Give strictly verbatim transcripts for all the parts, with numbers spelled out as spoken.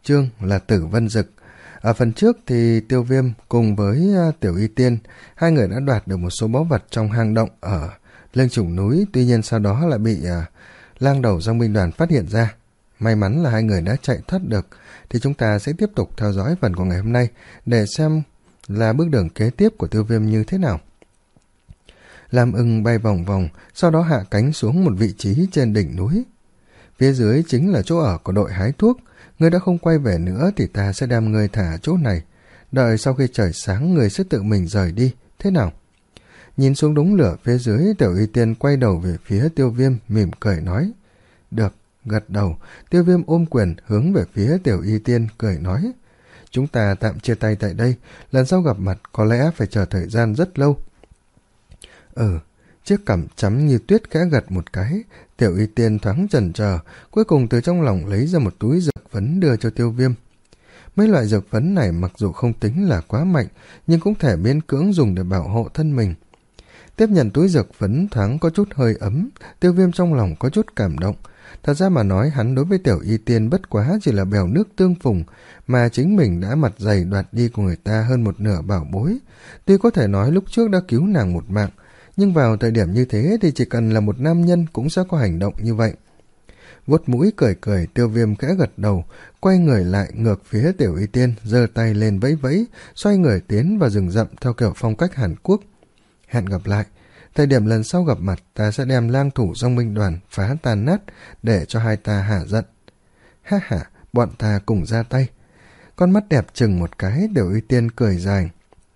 chương là Tử Vân Dực. Ở phần trước thì Tiêu Viêm cùng với Tiểu Y Tiên, hai người đã đoạt được một số báu vật trong hang động ở lưng chủng núi, tuy nhiên sau đó lại bị uh, lang đầu dòng binh đoàn phát hiện ra. May mắn là hai người đã chạy thoát được, thì chúng ta sẽ tiếp tục theo dõi phần của ngày hôm nay để xem là bước đường kế tiếp của Tiêu Viêm như thế nào. Lam Ưng bay vòng vòng, sau đó hạ cánh xuống một vị trí trên đỉnh núi. Phía dưới chính là chỗ ở của đội hái thuốc. Ngươi đã không quay về nữa thì ta sẽ đem ngươi thả chỗ này. Đợi sau khi trời sáng ngươi sẽ tự mình rời đi. Thế nào? Nhìn xuống đống lửa phía dưới, Tiểu Y Tiên quay đầu về phía Tiêu Viêm, mỉm cười nói. Được, gật đầu. Tiêu Viêm ôm quyền hướng về phía Tiểu Y Tiên, cười nói. Chúng ta tạm chia tay tại đây. Lần sau gặp mặt có lẽ phải chờ thời gian rất lâu. Ừ. Chiếc cằm chấm như tuyết khẽ gật một cái, Tiểu Y Tiên thoáng chần chờ, cuối cùng từ trong lòng lấy ra một túi dược phấn đưa cho Tiêu Viêm. Mấy loại dược phấn này mặc dù không tính là quá mạnh, nhưng cũng thể miễn cưỡng dùng để bảo hộ thân mình. Tiếp nhận túi dược phấn thoáng có chút hơi ấm, Tiêu Viêm trong lòng có chút cảm động. Thật ra mà nói, hắn đối với Tiểu Y Tiên bất quá chỉ là bèo nước tương phùng, mà chính mình đã mặt dày đoạt đi của người ta hơn một nửa bảo bối. Tuy có thể nói lúc trước đã cứu nàng một mạng, nhưng vào thời điểm như thế thì chỉ cần là một nam nhân cũng sẽ có hành động như vậy. Vuốt mũi cười cười, Tiêu Viêm khẽ gật đầu, quay người lại ngược phía Tiểu Y Tiên, giơ tay lên vẫy vẫy, xoay người tiến vào rừng rậm theo kiểu phong cách Hàn Quốc. Hẹn gặp lại, thời điểm lần sau gặp mặt ta sẽ đem lang thủ dòng binh đoàn phá tan nát để cho hai ta hả giận. Ha ha, bọn ta cùng ra tay. Con mắt đẹp chừng một cái, Tiểu Y Tiên cười dài.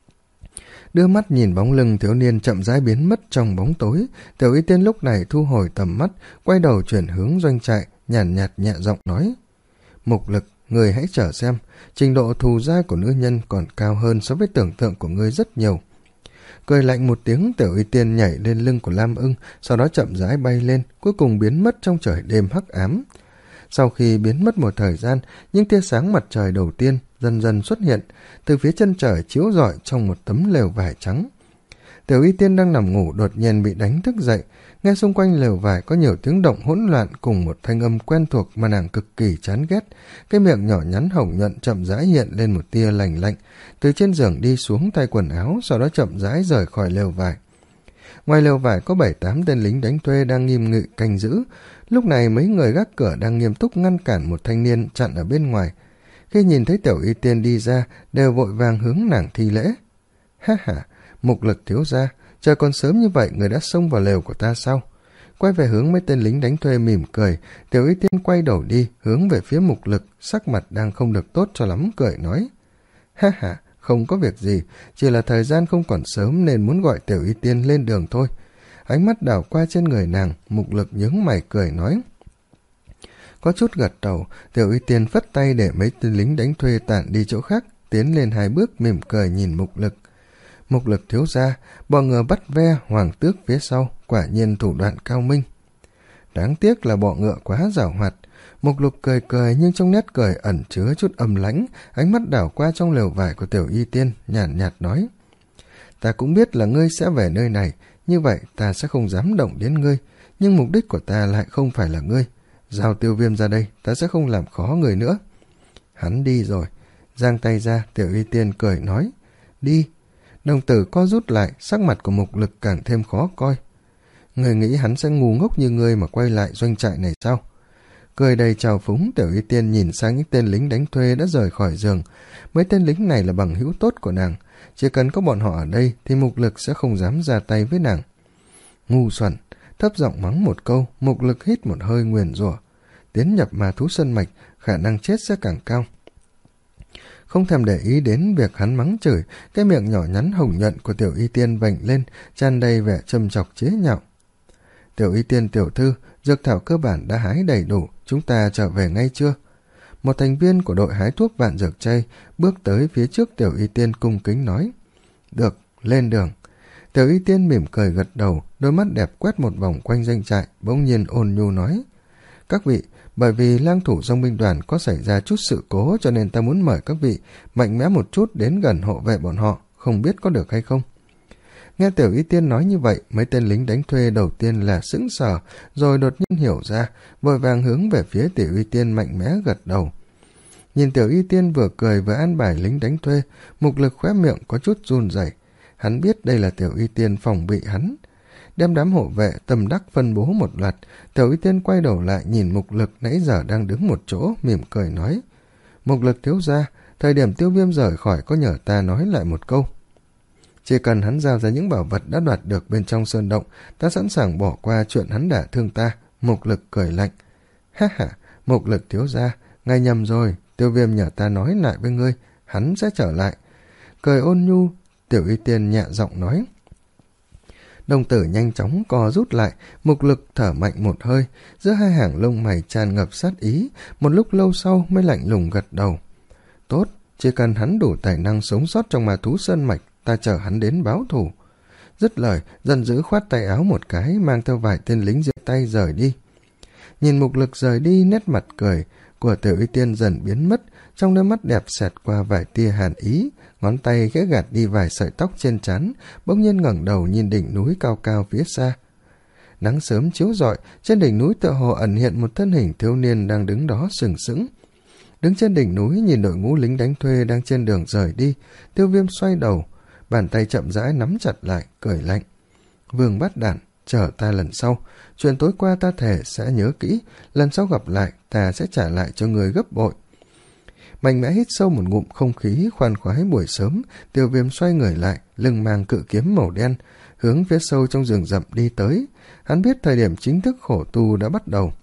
Đưa mắt nhìn bóng lưng thiếu niên chậm rãi biến mất trong bóng tối, Tiểu Y Tiên lúc này thu hồi tầm mắt, quay đầu chuyển hướng doanh trại, nhàn nhạt, nhạt nhẹ giọng nói. Mục Lực, người hãy chờ xem, trình độ thù dai của nữ nhân còn cao hơn so với tưởng tượng của ngươi rất nhiều. Cười lạnh một tiếng, Tiểu Y Tiên nhảy lên lưng của Lam Ưng, sau đó chậm rãi bay lên, cuối cùng biến mất trong trời đêm hắc ám. Sau khi biến mất một thời gian, những tia sáng mặt trời đầu tiên dần dần xuất hiện, từ phía chân trời chiếu rọi trong một tấm lều vải trắng. Tiểu Y Tiên đang nằm ngủ đột nhiên bị đánh thức dậy, nghe xung quanh lều vải có nhiều tiếng động hỗn loạn cùng một thanh âm quen thuộc mà nàng cực kỳ chán ghét. Cái miệng nhỏ nhắn hồng nhuận chậm rãi hiện lên một tia lạnh lạnh, từ trên giường đi xuống thay quần áo, sau đó chậm rãi rời khỏi lều vải. Ngoài lều vải có bảy tám tên lính đánh thuê đang nghiêm nghị canh giữ. Lúc này mấy người gác cửa đang nghiêm túc ngăn cản một thanh niên chặn ở bên ngoài. Khi nhìn thấy Tiểu Y Tiên đi ra, đều vội vàng hướng nàng thi lễ. Ha ha, Mục Lực thiếu gia, trời còn sớm như vậy người đã xông vào lều của ta sao? Quay về hướng mấy tên lính đánh thuê mỉm cười, Tiểu Y Tiên quay đầu đi, hướng về phía Mục Lực, sắc mặt đang không được tốt cho lắm, cười nói. Ha ha, không có việc gì, chỉ là thời gian không còn sớm nên muốn gọi Tiểu Y Tiên lên đường thôi. Ánh mắt đảo qua trên người nàng, Mục Lực nhướng mày cười nói. Có chút gật đầu, Tiểu Y Tiên phất tay để mấy tên lính đánh thuê tản đi chỗ khác, tiến lên hai bước mỉm cười nhìn Mục Lực. Mục Lực thiếu gia, bọ ngựa bắt ve hoàng tước phía sau, quả nhiên thủ đoạn cao minh. Đáng tiếc là bọ ngựa quá giảo hoạt. Mục Lục cười cười nhưng trong nét cười ẩn chứa chút âm lãnh, ánh mắt đảo qua trong lều vải của Tiểu Y Tiên, nhàn nhạt, nhạt nói. Ta cũng biết là ngươi sẽ về nơi này, như vậy ta sẽ không dám động đến ngươi, nhưng mục đích của ta lại không phải là ngươi. Giao Tiêu Viêm ra đây, ta sẽ không làm khó người nữa. Hắn đi rồi. Giang tay ra, Tiểu Y Tiên cười nói. Đi. Đồng tử co rút lại, sắc mặt của Mục Lực càng thêm khó coi. Người nghĩ hắn sẽ ngu ngốc như ngươi mà quay lại doanh trại này sao? Cười đầy trào phúng, Tiểu Y Tiên nhìn sang những tên lính đánh thuê đã rời khỏi giường. Mấy tên lính này là bằng hữu tốt của nàng. Chỉ cần có bọn họ ở đây thì Mục Lực sẽ không dám ra tay với nàng. Ngu xuẩn. Thấp giọng mắng một câu, Mục Lực hít một hơi nguyền rủa. Tiến nhập ma thú sân mạch, khả năng chết sẽ càng cao. Không thèm để ý đến việc hắn mắng chửi, cái miệng nhỏ nhắn hồng nhuận của Tiểu Y Tiên vành lên, tràn đầy vẻ châm chọc chế nhạo. Tiểu Y Tiên tiểu thư, dược thảo cơ bản đã hái đầy đủ, chúng ta trở về ngay chưa? Một thành viên của đội hái thuốc vạn dược chay bước tới phía trước Tiểu Y Tiên cung kính nói. Được, lên đường. Tiểu Y Tiên mỉm cười gật đầu, đôi mắt đẹp quét một vòng quanh doanh trại, bỗng nhiên ôn nhu nói. Các vị, bởi vì lang thủ dòng binh đoàn có xảy ra chút sự cố cho nên ta muốn mời các vị mạnh mẽ một chút đến gần hộ vệ bọn họ, không biết có được hay không? Nghe Tiểu Y Tiên nói như vậy, mấy tên lính đánh thuê đầu tiên là sững sờ, rồi đột nhiên hiểu ra, vội vàng hướng về phía Tiểu Y Tiên mạnh mẽ gật đầu. Nhìn Tiểu Y Tiên vừa cười vừa an bài lính đánh thuê, Mục Lực khóe miệng có chút run rẩy. Hắn biết đây là Tiểu Y Tiên phòng bị hắn. Đem đám hộ vệ Tâm Đắc phân bố một loạt, Tiểu Y Tiên quay đầu lại nhìn Mục Lực nãy giờ đang đứng một chỗ, mỉm cười nói: Mục Lực thiếu gia, thời điểm Tiêu Viêm rời khỏi có nhờ ta nói lại một câu. Chỉ cần hắn giao ra những bảo vật đã đoạt được bên trong sơn động, ta sẵn sàng bỏ qua chuyện hắn đả thương ta. Mục Lực cười lạnh: Ha ha, Mục Lực thiếu gia, ngài nhầm rồi, Tiêu Viêm nhờ ta nói lại với ngươi, hắn sẽ trở lại. Cười ôn nhu, Tiểu Y Tiên nhẹ giọng nói. Đồng tử nhanh chóng co rút lại, Mục Lực thở mạnh một hơi, giữa hai hàng lông mày tràn ngập sát ý, một lúc lâu sau mới lạnh lùng gật đầu. Tốt, chỉ cần hắn đủ tài năng sống sót trong ma thú sơn mạch, ta chờ hắn đến báo thù. Dứt lời, giận dữ khoát tay áo một cái, mang theo vài tên lính diệt tay rời đi. Nhìn Mục Lực rời đi, nét mặt cười của Tiểu Y Tiên dần biến mất, trong đôi mắt đẹp xẹt qua vài tia hàn ý, ngón tay khẽ gạt đi vài sợi tóc trên trán, bỗng nhiên ngẩng đầu nhìn đỉnh núi cao cao phía xa. Nắng sớm chiếu rọi, trên đỉnh núi tựa hồ ẩn hiện một thân hình thiếu niên đang đứng đó sừng sững. Đứng trên đỉnh núi nhìn đội ngũ lính đánh thuê đang trên đường rời đi, Tiêu Viêm xoay đầu, bàn tay chậm rãi nắm chặt lại, cười lạnh. Vương Bát Đản, chờ ta lần sau, chuyện tối qua ta thề sẽ nhớ kỹ, lần sau gặp lại ta sẽ trả lại cho người gấp bội. Mạnh mẽ hít sâu một ngụm không khí khoan khoái buổi sớm, Tiêu Viêm xoay người lại, lưng mang cự kiếm màu đen, hướng phía sâu trong rừng rậm đi tới. Hắn biết thời điểm chính thức khổ tu đã bắt đầu.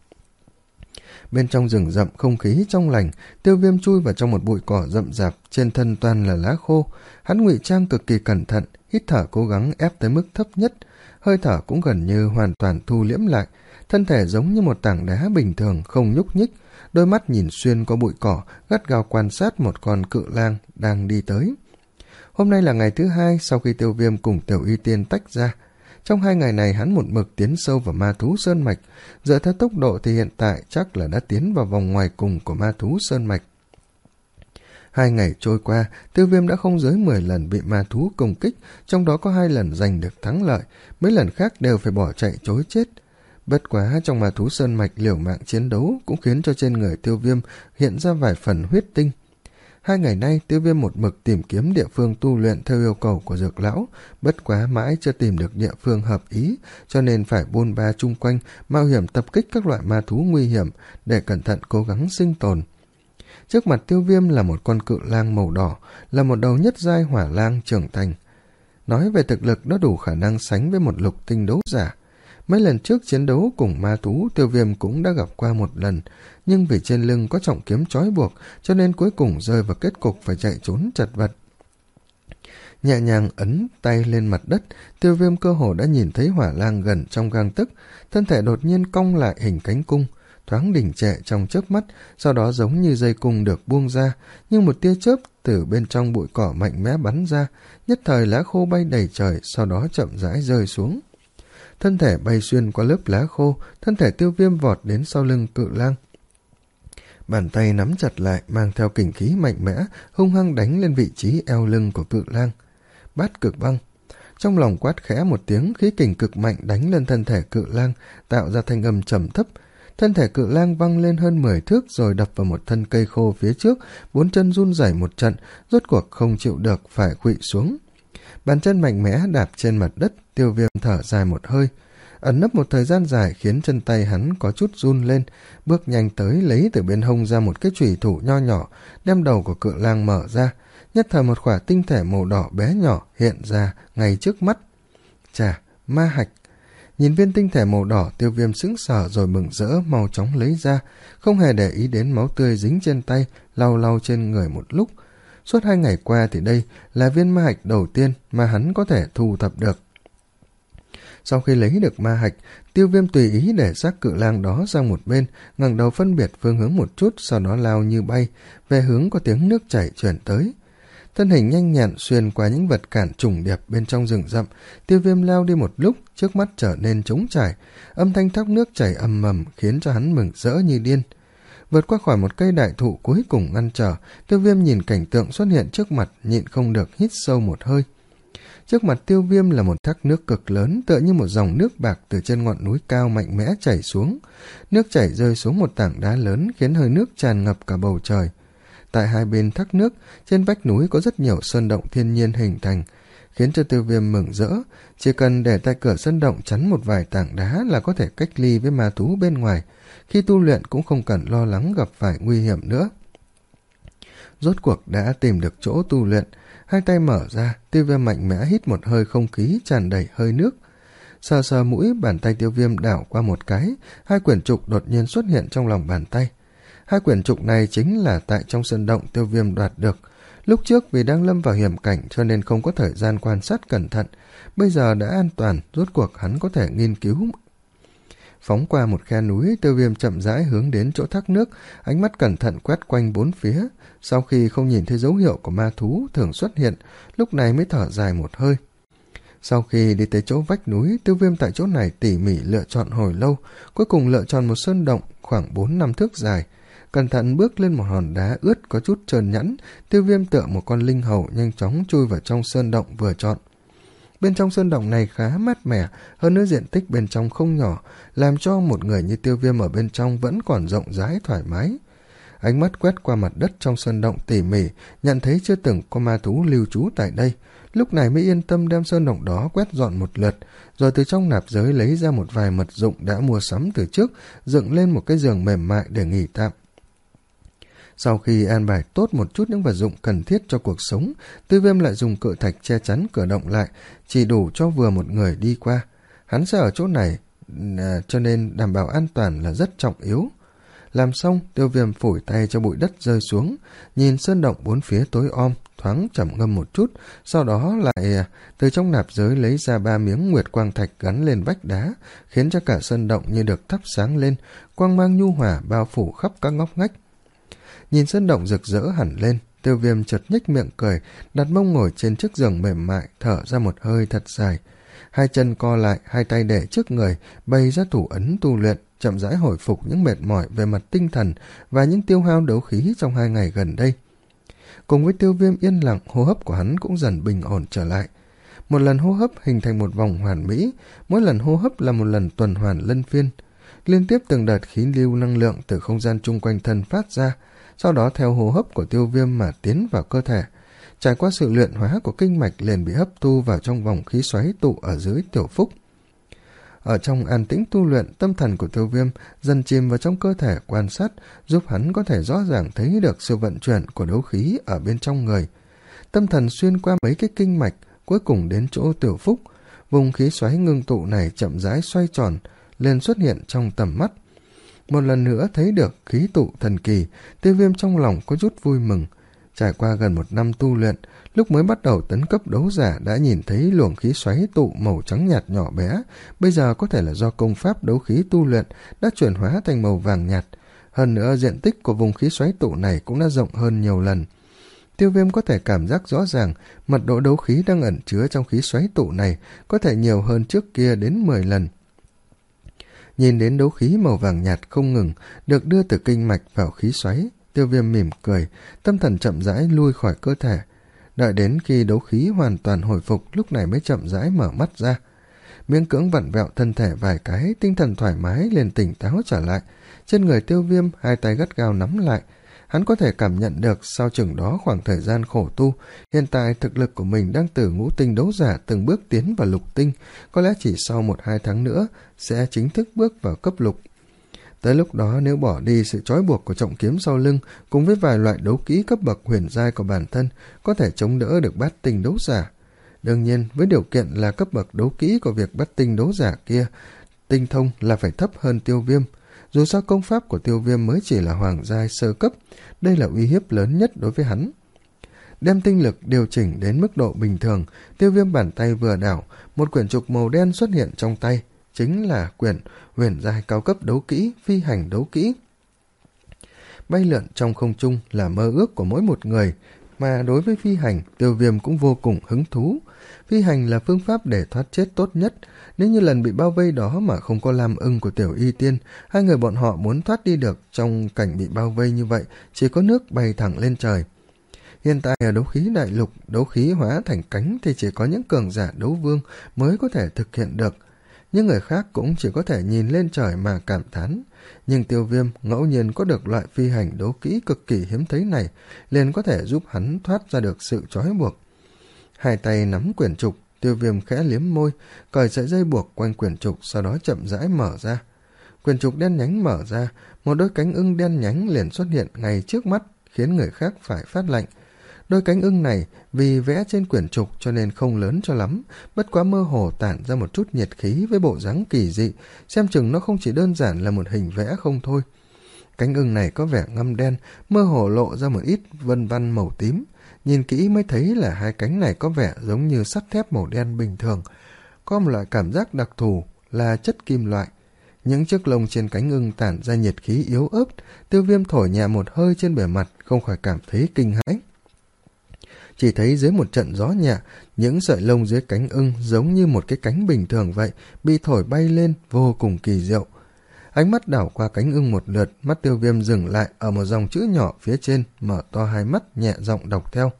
Bên trong rừng rậm không khí trong lành, Tiêu Viêm chui vào trong một bụi cỏ rậm rạp, trên thân toàn là lá khô. Hắn ngụy trang cực kỳ cẩn thận, hít thở cố gắng ép tới mức thấp nhất, hơi thở cũng gần như hoàn toàn thu liễm lại, thân thể giống như một tảng đá bình thường không nhúc nhích, đôi mắt nhìn xuyên qua bụi cỏ, gắt gao quan sát một con cự lang đang đi tới. Hôm nay là ngày thứ hai sau khi Tiêu Viêm cùng Tiểu Y Tiên tách ra. Trong hai ngày này hắn một mực tiến sâu vào ma thú sơn mạch, dựa theo tốc độ thì hiện tại chắc là đã tiến vào vòng ngoài cùng của ma thú sơn mạch. Hai ngày trôi qua, Tiêu Viêm đã không dưới mười lần bị ma thú công kích, trong đó có hai lần giành được thắng lợi, mấy lần khác đều phải bỏ chạy trối chết. Bất quá trong ma thú sơn mạch liều mạng chiến đấu cũng khiến cho trên người Tiêu Viêm hiện ra vài phần huyết tinh. Hai ngày nay Tiêu Viêm một mực tìm kiếm địa phương tu luyện theo yêu cầu của Dược Lão, bất quá mãi chưa tìm được địa phương hợp ý, cho nên phải buôn ba chung quanh, mạo hiểm tập kích các loại ma thú nguy hiểm để cẩn thận cố gắng sinh tồn. Trước mặt Tiêu Viêm là một con cự lang màu đỏ, là một đầu nhất giai hỏa lang trưởng thành. Nói về thực lực nó đủ khả năng sánh với một lục tinh đấu giả. Mấy lần trước chiến đấu cùng ma thú, Tiêu Viêm cũng đã gặp qua một lần, nhưng vì trên lưng có trọng kiếm trói buộc, cho nên cuối cùng rơi vào kết cục phải chạy trốn chật vật. Nhẹ nhàng ấn tay lên mặt đất, Tiêu Viêm cơ hồ đã nhìn thấy hỏa lang gần trong gang tấc, thân thể đột nhiên cong lại hình cánh cung, thoáng đình trệ trong chớp mắt, sau đó giống như dây cung được buông ra, nhưng một tia chớp từ bên trong bụi cỏ mạnh mẽ bắn ra, nhất thời lá khô bay đầy trời, sau đó chậm rãi rơi xuống. Thân thể bay xuyên qua lớp lá khô, thân thể Tiêu Viêm vọt đến sau lưng cự lang. Bàn tay nắm chặt lại, mang theo kình khí mạnh mẽ, hung hăng đánh lên vị trí eo lưng của cự lang. Bát cực băng. Trong lòng quát khẽ một tiếng, khí kình cực mạnh đánh lên thân thể cự lang, tạo ra thanh âm trầm thấp. Thân thể cự lang văng lên hơn mười thước rồi đập vào một thân cây khô phía trước, bốn chân run rẩy một trận, rốt cuộc không chịu được phải khuỵu xuống. Bàn chân mạnh mẽ đạp trên mặt đất, Tiêu Viêm thở dài một hơi. Ẩn nấp một thời gian dài khiến chân tay hắn có chút run lên, bước nhanh tới lấy từ bên hông ra một cái chùy thủ nho nhỏ, đem đầu của cự lang mở ra, nhất thời một khỏa tinh thể màu đỏ bé nhỏ hiện ra ngay trước mắt. Chà, ma hạch. Nhìn viên tinh thể màu đỏ, Tiêu Viêm sững sờ rồi mừng rỡ mau chóng lấy ra, không hề để ý đến máu tươi dính trên tay, lau lau trên người một lúc. Suốt hai ngày qua thì đây là viên ma hạch đầu tiên mà hắn có thể thu thập được. Sau khi lấy được ma hạch, Tiêu Viêm tùy ý để xác cự lang đó sang một bên, ngẩng đầu phân biệt phương hướng một chút, sau đó lao như bay về hướng có tiếng nước chảy chuyển tới. Thân hình nhanh nhẹn xuyên qua những vật cản trùng điệp bên trong rừng rậm, Tiêu Viêm lao đi một lúc, trước mắt trở nên trống trải, âm thanh thác nước chảy ầm ầm khiến cho hắn mừng rỡ như điên. Vượt qua khỏi một cây đại thụ cuối cùng ngăn trở, Tiêu Viêm nhìn cảnh tượng xuất hiện trước mặt, nhịn không được hít sâu một hơi. Trước mặt Tiêu Viêm là một thác nước cực lớn, tựa như một dòng nước bạc từ trên ngọn núi cao mạnh mẽ chảy xuống. Nước chảy rơi xuống một tảng đá lớn khiến hơi nước tràn ngập cả bầu trời. Tại hai bên thác nước, trên vách núi có rất nhiều sơn động thiên nhiên hình thành, khiến cho Tiêu Viêm mừng rỡ. Chỉ cần để tại cửa sơn động chắn một vài tảng đá là có thể cách ly với ma thú bên ngoài, khi tu luyện cũng không cần lo lắng gặp phải nguy hiểm nữa. Rốt cuộc đã tìm được chỗ tu luyện, hai tay mở ra, Tiêu Viêm mạnh mẽ hít một hơi không khí tràn đầy hơi nước. Sờ sờ mũi, bàn tay Tiêu Viêm đảo qua một cái, hai quyển trục đột nhiên xuất hiện trong lòng bàn tay. Hai quyển trục này chính là tại trong sơn động Tiêu Viêm đoạt được. Lúc trước vì đang lâm vào hiểm cảnh cho nên không có thời gian quan sát cẩn thận, bây giờ đã an toàn, rốt cuộc hắn có thể nghiên cứu. Phóng qua một khe núi, Tiêu Viêm chậm rãi hướng đến chỗ thác nước, ánh mắt cẩn thận quét quanh bốn phía. Sau khi không nhìn thấy dấu hiệu của ma thú thường xuất hiện, lúc này mới thở dài một hơi. Sau khi đi tới chỗ vách núi, Tiêu Viêm tại chỗ này tỉ mỉ lựa chọn hồi lâu, cuối cùng lựa chọn một sơn động khoảng bốn năm thước dài. Cẩn thận bước lên một hòn đá ướt có chút trơn nhẵn, Tiêu Viêm tựa một con linh hầu nhanh chóng chui vào trong sơn động vừa chọn. Bên trong sơn động này khá mát mẻ, hơn nữa diện tích bên trong không nhỏ, làm cho một người như Tiêu Viêm ở bên trong vẫn còn rộng rãi thoải mái. Ánh mắt quét qua mặt đất trong sơn động tỉ mỉ, nhận thấy chưa từng có ma thú lưu trú tại đây, lúc này mới yên tâm đem sơn động đó quét dọn một lượt, rồi từ trong nạp giới lấy ra một vài vật dụng đã mua sắm từ trước, dựng lên một cái giường mềm mại để nghỉ tạm. Sau khi an bài tốt một chút những vật dụng cần thiết cho cuộc sống, Tiêu Viêm lại dùng cự thạch che chắn cửa động lại, chỉ đủ cho vừa một người đi qua. Hắn sẽ ở chỗ này, à, cho nên đảm bảo an toàn là rất trọng yếu. Làm xong, Tiêu Viêm phủi tay cho bụi đất rơi xuống, nhìn sơn động bốn phía tối om, thoáng trầm ngâm một chút, sau đó lại à, từ trong nạp giới lấy ra ba miếng nguyệt quang thạch gắn lên vách đá, khiến cho cả sơn động như được thắp sáng lên, quang mang nhu hòa bao phủ khắp các ngóc ngách. Nhìn sơn động rực rỡ hẳn lên, Tiêu Viêm chợt nhếch miệng cười, đặt mông ngồi trên chiếc giường mềm mại, thở ra một hơi thật dài. Hai chân co lại, hai tay để trước người, bày ra thủ ấn tu luyện, chậm rãi hồi phục những mệt mỏi về mặt tinh thần và những tiêu hao đấu khí trong hai ngày gần đây. Cùng với Tiêu Viêm yên lặng, hô hấp của hắn cũng dần bình ổn trở lại. Một lần hô hấp hình thành một vòng hoàn mỹ, mỗi lần hô hấp là một lần tuần hoàn luân phiên. Liên tiếp từng đợt khí lưu năng lượng từ không gian chung quanh thân phát ra, sau đó theo hô hấp của Tiêu Viêm mà tiến vào cơ thể. Trải qua sự luyện hóa của kinh mạch liền bị hấp thu vào trong vòng khí xoáy tụ ở dưới tiểu phúc. Ở trong an tĩnh tu luyện, tâm thần của Tiêu Viêm dần chìm vào trong cơ thể quan sát, giúp hắn có thể rõ ràng thấy được sự vận chuyển của đấu khí ở bên trong người. Tâm thần xuyên qua mấy cái kinh mạch, cuối cùng đến chỗ tiểu phúc. Vùng khí xoáy ngưng tụ này chậm rãi xoay tròn, liền xuất hiện trong tầm mắt. Một lần nữa thấy được khí tụ thần kỳ, Tiêu Viêm trong lòng có chút vui mừng. Trải qua gần một năm tu luyện, lúc mới bắt đầu tấn cấp đấu giả đã nhìn thấy luồng khí xoáy tụ màu trắng nhạt nhỏ bé, bây giờ có thể là do công pháp đấu khí tu luyện đã chuyển hóa thành màu vàng nhạt. Hơn nữa diện tích của vùng khí xoáy tụ này cũng đã rộng hơn nhiều lần. Tiêu Viêm có thể cảm giác rõ ràng mật độ đấu khí đang ẩn chứa trong khí xoáy tụ này có thể nhiều hơn trước kia đến mười lần. Nhìn đến đấu khí màu vàng nhạt không ngừng được đưa từ kinh mạch vào khí xoáy, Tiêu Viêm mỉm cười, tâm thần chậm rãi lui khỏi cơ thể. Đợi đến khi đấu khí hoàn toàn hồi phục, lúc này mới chậm rãi mở mắt ra. Miễn cưỡng vặn vẹo thân thể vài cái, tinh thần thoải mái liền tỉnh táo trở lại. Trên người Tiêu Viêm, hai tay gắt gao nắm lại. Hắn có thể cảm nhận được sau chừng đó khoảng thời gian khổ tu, hiện tại thực lực của mình đang từ ngũ tinh đấu giả từng bước tiến vào lục tinh, có lẽ chỉ sau một hai tháng nữa sẽ chính thức bước vào cấp lục. Tới lúc đó nếu bỏ đi sự trói buộc của trọng kiếm sau lưng cùng với vài loại đấu kỹ cấp bậc huyền giai của bản thân, có thể chống đỡ được bát tinh đấu giả. Đương nhiên, với điều kiện là cấp bậc đấu kỹ của việc bát tinh đấu giả kia, tinh thông là phải thấp hơn Tiêu Viêm. Dù sao công pháp của Tiêu Viêm mới chỉ là hoàng giai sơ cấp, đây là uy hiếp lớn nhất đối với hắn. Đem tinh lực điều chỉnh đến mức độ bình thường, Tiêu Viêm bàn tay vừa đảo, một quyển trục màu đen xuất hiện trong tay, chính là quyển huyền giai cao cấp đấu kỹ, phi hành đấu kỹ. Bay lượn trong không trung là mơ ước của mỗi một người, mà đối với phi hành, Tiêu Viêm cũng vô cùng hứng thú. Phi hành là phương pháp để thoát chết tốt nhất. Nếu như lần bị bao vây đó mà không có Lam Ưng của Tiểu Y Tiên, hai người bọn họ muốn thoát đi được trong cảnh bị bao vây như vậy, chỉ có nước bay thẳng lên trời. Hiện tại ở đấu khí đại lục, đấu khí hóa thành cánh thì chỉ có những cường giả đấu vương mới có thể thực hiện được. Những người khác cũng chỉ có thể nhìn lên trời mà cảm thán. Nhưng Tiêu Viêm ngẫu nhiên có được loại phi hành đấu kỹ cực kỳ hiếm thấy này, liền có thể giúp hắn thoát ra được sự trói buộc. Hai tay nắm quyển trục, Tiêu Viêm khẽ liếm môi, cởi sợi dây buộc quanh quyển trục, sau đó chậm rãi mở ra. Quyển trục đen nhánh mở ra, một đôi cánh ưng đen nhánh liền xuất hiện ngay trước mắt, khiến người khác phải phát lạnh. Đôi cánh ưng này vì vẽ trên quyển trục cho nên không lớn cho lắm, bất quá mơ hồ tản ra một chút nhiệt khí với bộ dáng kỳ dị, xem chừng nó không chỉ đơn giản là một hình vẽ không thôi. Cánh ưng này có vẻ ngăm đen, mơ hồ lộ ra một ít vân văn màu tím. Nhìn kỹ mới thấy là hai cánh này có vẻ giống như sắt thép màu đen bình thường, có một loại cảm giác đặc thù là chất kim loại. Những chiếc lông trên cánh ưng tản ra nhiệt khí yếu ớt, Tiêu Viêm thổi nhẹ một hơi trên bề mặt, không khỏi cảm thấy kinh hãi. Chỉ thấy dưới một trận gió nhẹ, những sợi lông dưới cánh ưng giống như một cái cánh bình thường vậy, bị thổi bay lên vô cùng kỳ diệu. Ánh mắt đảo qua cánh ưng một lượt, mắt Tiêu Viêm dừng lại ở một dòng chữ nhỏ phía trên, mở to hai mắt nhẹ giọng đọc theo.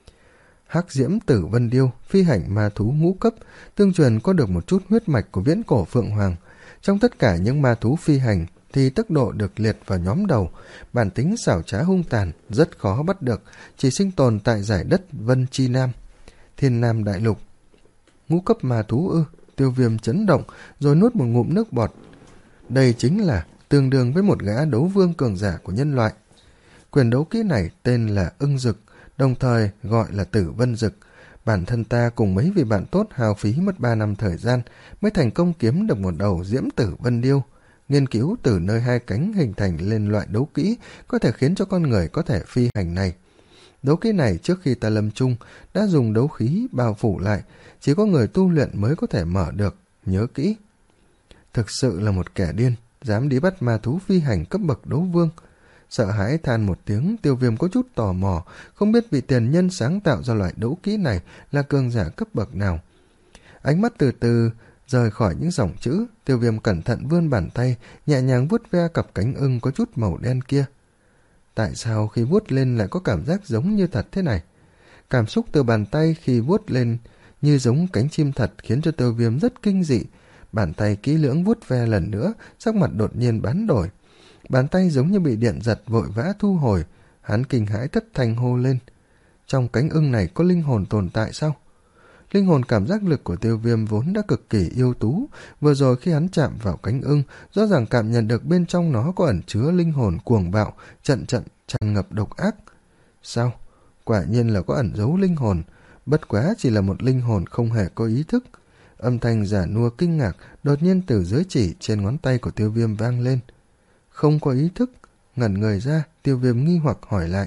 Hắc diễm tử vân điêu, phi hành ma thú ngũ cấp, tương truyền có được một chút huyết mạch của viễn cổ phượng hoàng. Trong tất cả những ma thú phi hành thì tốc độ được liệt vào nhóm đầu, bản tính xảo trá hung tàn, rất khó bắt được, chỉ sinh tồn tại giải đất Vân Chi Nam, Thiên Nam Đại Lục. Ngũ cấp ma thú ư? Tiêu Viêm chấn động, rồi nuốt một ngụm nước bọt. Đây chính là tương đương với một gã đấu vương cường giả của nhân loại. Quyền đấu kỹ này tên là ưng dực, đồng thời gọi là tử vân dực. Bản thân ta cùng mấy vị bạn tốt hao phí mất ba năm thời gian mới thành công kiếm được một đầu diễm tử vân điêu. Nghiên cứu từ nơi hai cánh hình thành lên loại đấu kỹ có thể khiến cho con người có thể phi hành này. Đấu kỹ này trước khi ta lâm chung đã dùng đấu khí bao phủ lại, chỉ có người tu luyện mới có thể mở được, nhớ kỹ. Thực sự là một kẻ điên, dám đi bắt ma thú phi hành cấp bậc đấu vương. Sợ hãi than một tiếng, Tiêu Viêm có chút tò mò, không biết vị tiền nhân sáng tạo ra loại đấu kỹ này là cường giả cấp bậc nào. Ánh mắt từ từ rời khỏi những dòng chữ, Tiêu Viêm cẩn thận vươn bàn tay, nhẹ nhàng vuốt ve cặp cánh ưng có chút màu đen kia. Tại sao khi vuốt lên lại có cảm giác giống như thật thế này? Cảm xúc từ bàn tay khi vuốt lên như giống cánh chim thật khiến cho Tiêu Viêm rất kinh dị. Bàn tay kỹ lưỡng vuốt ve lần nữa, sắc mặt đột nhiên biến đổi. Bàn tay giống như bị điện giật vội vã thu hồi, hắn kinh hãi thất thanh hô lên. Trong cánh ưng này có linh hồn tồn tại sao? Linh hồn cảm giác lực của Tiêu Viêm vốn đã cực kỳ yêu tú, vừa rồi khi hắn chạm vào cánh ưng, rõ ràng cảm nhận được bên trong nó có ẩn chứa linh hồn cuồng bạo, trận trận tràn ngập độc ác. Sao? Quả nhiên là có ẩn giấu linh hồn, bất quá chỉ là một linh hồn không hề có ý thức. Âm thanh giả nua kinh ngạc đột nhiên từ dưới chỉ trên ngón tay của Tiêu Viêm vang lên. Không có ý thức? Ngẩn người ra, Tiêu Viêm nghi hoặc hỏi lại.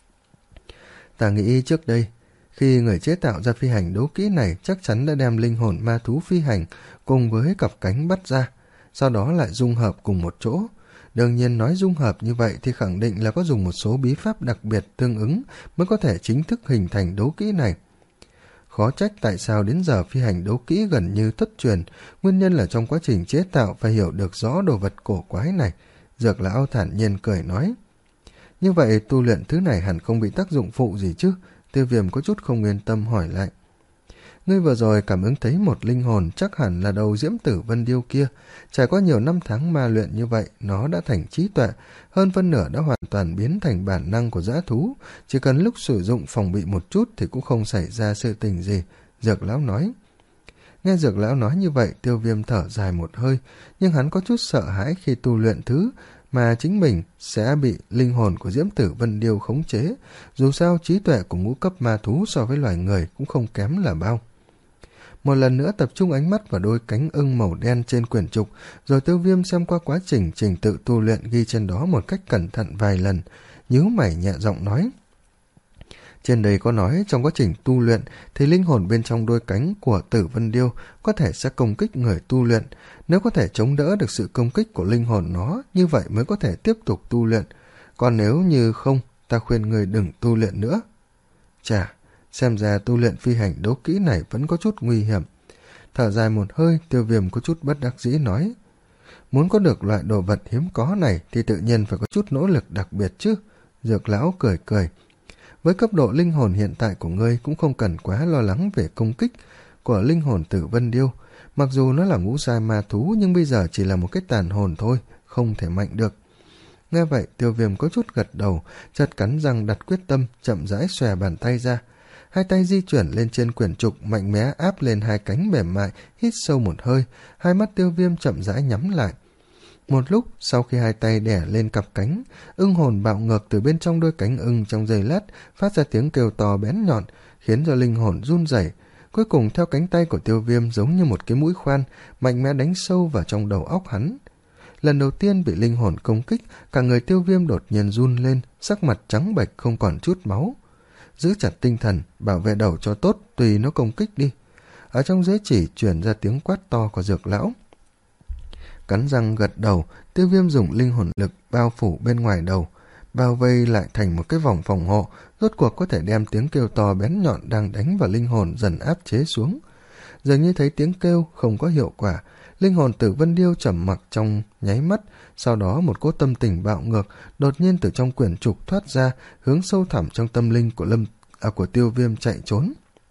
Ta nghĩ trước đây, khi người chế tạo ra phi hành đấu kỹ này chắc chắn đã đem linh hồn ma thú phi hành cùng với cặp cánh bắt ra, sau đó lại dung hợp cùng một chỗ. Đương nhiên nói dung hợp như vậy thì khẳng định là có dùng một số bí pháp đặc biệt tương ứng mới có thể chính thức hình thành đấu kỹ này. Khó trách tại sao đến giờ phi hành đấu kỹ gần như thất truyền, nguyên nhân là trong quá trình chế tạo phải hiểu được rõ đồ vật cổ quái này. Dược lão thản nhiên cười nói. Như vậy tu luyện thứ này hẳn không bị tác dụng phụ gì chứ? Tiêu Viêm có chút không yên tâm hỏi lại. Ngươi vừa rồi cảm ứng thấy một linh hồn chắc hẳn là đầu diễm tử vân điêu kia. Trải qua nhiều năm tháng ma luyện như vậy, nó đã thành trí tuệ, hơn phân nửa đã hoàn toàn biến thành bản năng của dã thú. Chỉ cần lúc sử dụng phòng bị một chút thì cũng không xảy ra sự tình gì, Dược lão nói. Nghe Dược lão nói như vậy, Tiêu Viêm thở dài một hơi, nhưng hắn có chút sợ hãi khi tu luyện thứ mà chính mình sẽ bị linh hồn của diễm tử vân điêu khống chế. Dù sao trí tuệ của ngũ cấp ma thú so với loài người cũng không kém là bao. Một lần nữa tập trung ánh mắt vào đôi cánh ưng màu đen trên quyển trục, rồi Tiêu Viêm xem qua quá trình trình tự tu luyện ghi trên đó một cách cẩn thận vài lần, nhíu mày nhẹ giọng nói. Trên đây có nói trong quá trình tu luyện thì linh hồn bên trong đôi cánh của tử vân điêu có thể sẽ công kích người tu luyện. Nếu có thể chống đỡ được sự công kích của linh hồn nó, như vậy mới có thể tiếp tục tu luyện. Còn nếu như không, ta khuyên người đừng tu luyện nữa. Chà, xem ra tu luyện phi hành đấu kỹ này vẫn có chút nguy hiểm. Thở dài một hơi, Tiêu Viêm có chút bất đắc dĩ nói. Muốn có được loại đồ vật hiếm có này thì tự nhiên phải có chút nỗ lực đặc biệt chứ. Dược lão cười cười. Với cấp độ linh hồn hiện tại của ngươi cũng không cần quá lo lắng về công kích của linh hồn tử vân điêu. Mặc dù nó là ngũ giai ma thú nhưng bây giờ chỉ là một cái tàn hồn thôi, không thể mạnh được. Nghe vậy Tiêu Viêm có chút gật đầu, chợt cắn răng đặt quyết tâm, chậm rãi xòe bàn tay ra. Hai tay di chuyển lên trên quyển trục, mạnh mẽ áp lên hai cánh mềm mại, hít sâu một hơi, hai mắt Tiêu Viêm chậm rãi nhắm lại. Một lúc sau khi hai tay đẻ lên cặp cánh, ưng hồn bạo ngược từ bên trong đôi cánh ưng trong giây lát phát ra tiếng kêu to bén nhọn, khiến cho linh hồn run rẩy. Cuối cùng theo cánh tay của Tiêu Viêm giống như một cái mũi khoan, mạnh mẽ đánh sâu vào trong đầu óc hắn. Lần đầu tiên bị linh hồn công kích, cả người Tiêu Viêm đột nhiên run lên, sắc mặt trắng bệch không còn chút máu. Giữ chặt tinh thần, bảo vệ đầu cho tốt, tùy nó công kích đi. Ở trong giới chỉ truyền ra tiếng quát to của Dược lão. Cắn răng gật đầu, Tiêu Viêm dùng linh hồn lực bao phủ bên ngoài đầu, bao vây lại thành một cái vòng phòng hộ, rốt cuộc có thể đem tiếng kêu to bén nhọn đang đánh vào linh hồn dần áp chế xuống. Dường như thấy tiếng kêu không có hiệu quả, linh hồn Tử Vân Điêu trầm mặc trong nháy mắt, sau đó một cỗ tâm tình bạo ngược đột nhiên từ trong quyển trục thoát ra, hướng sâu thẳm trong tâm linh của lâm à, của Tiêu Viêm chạy trốn.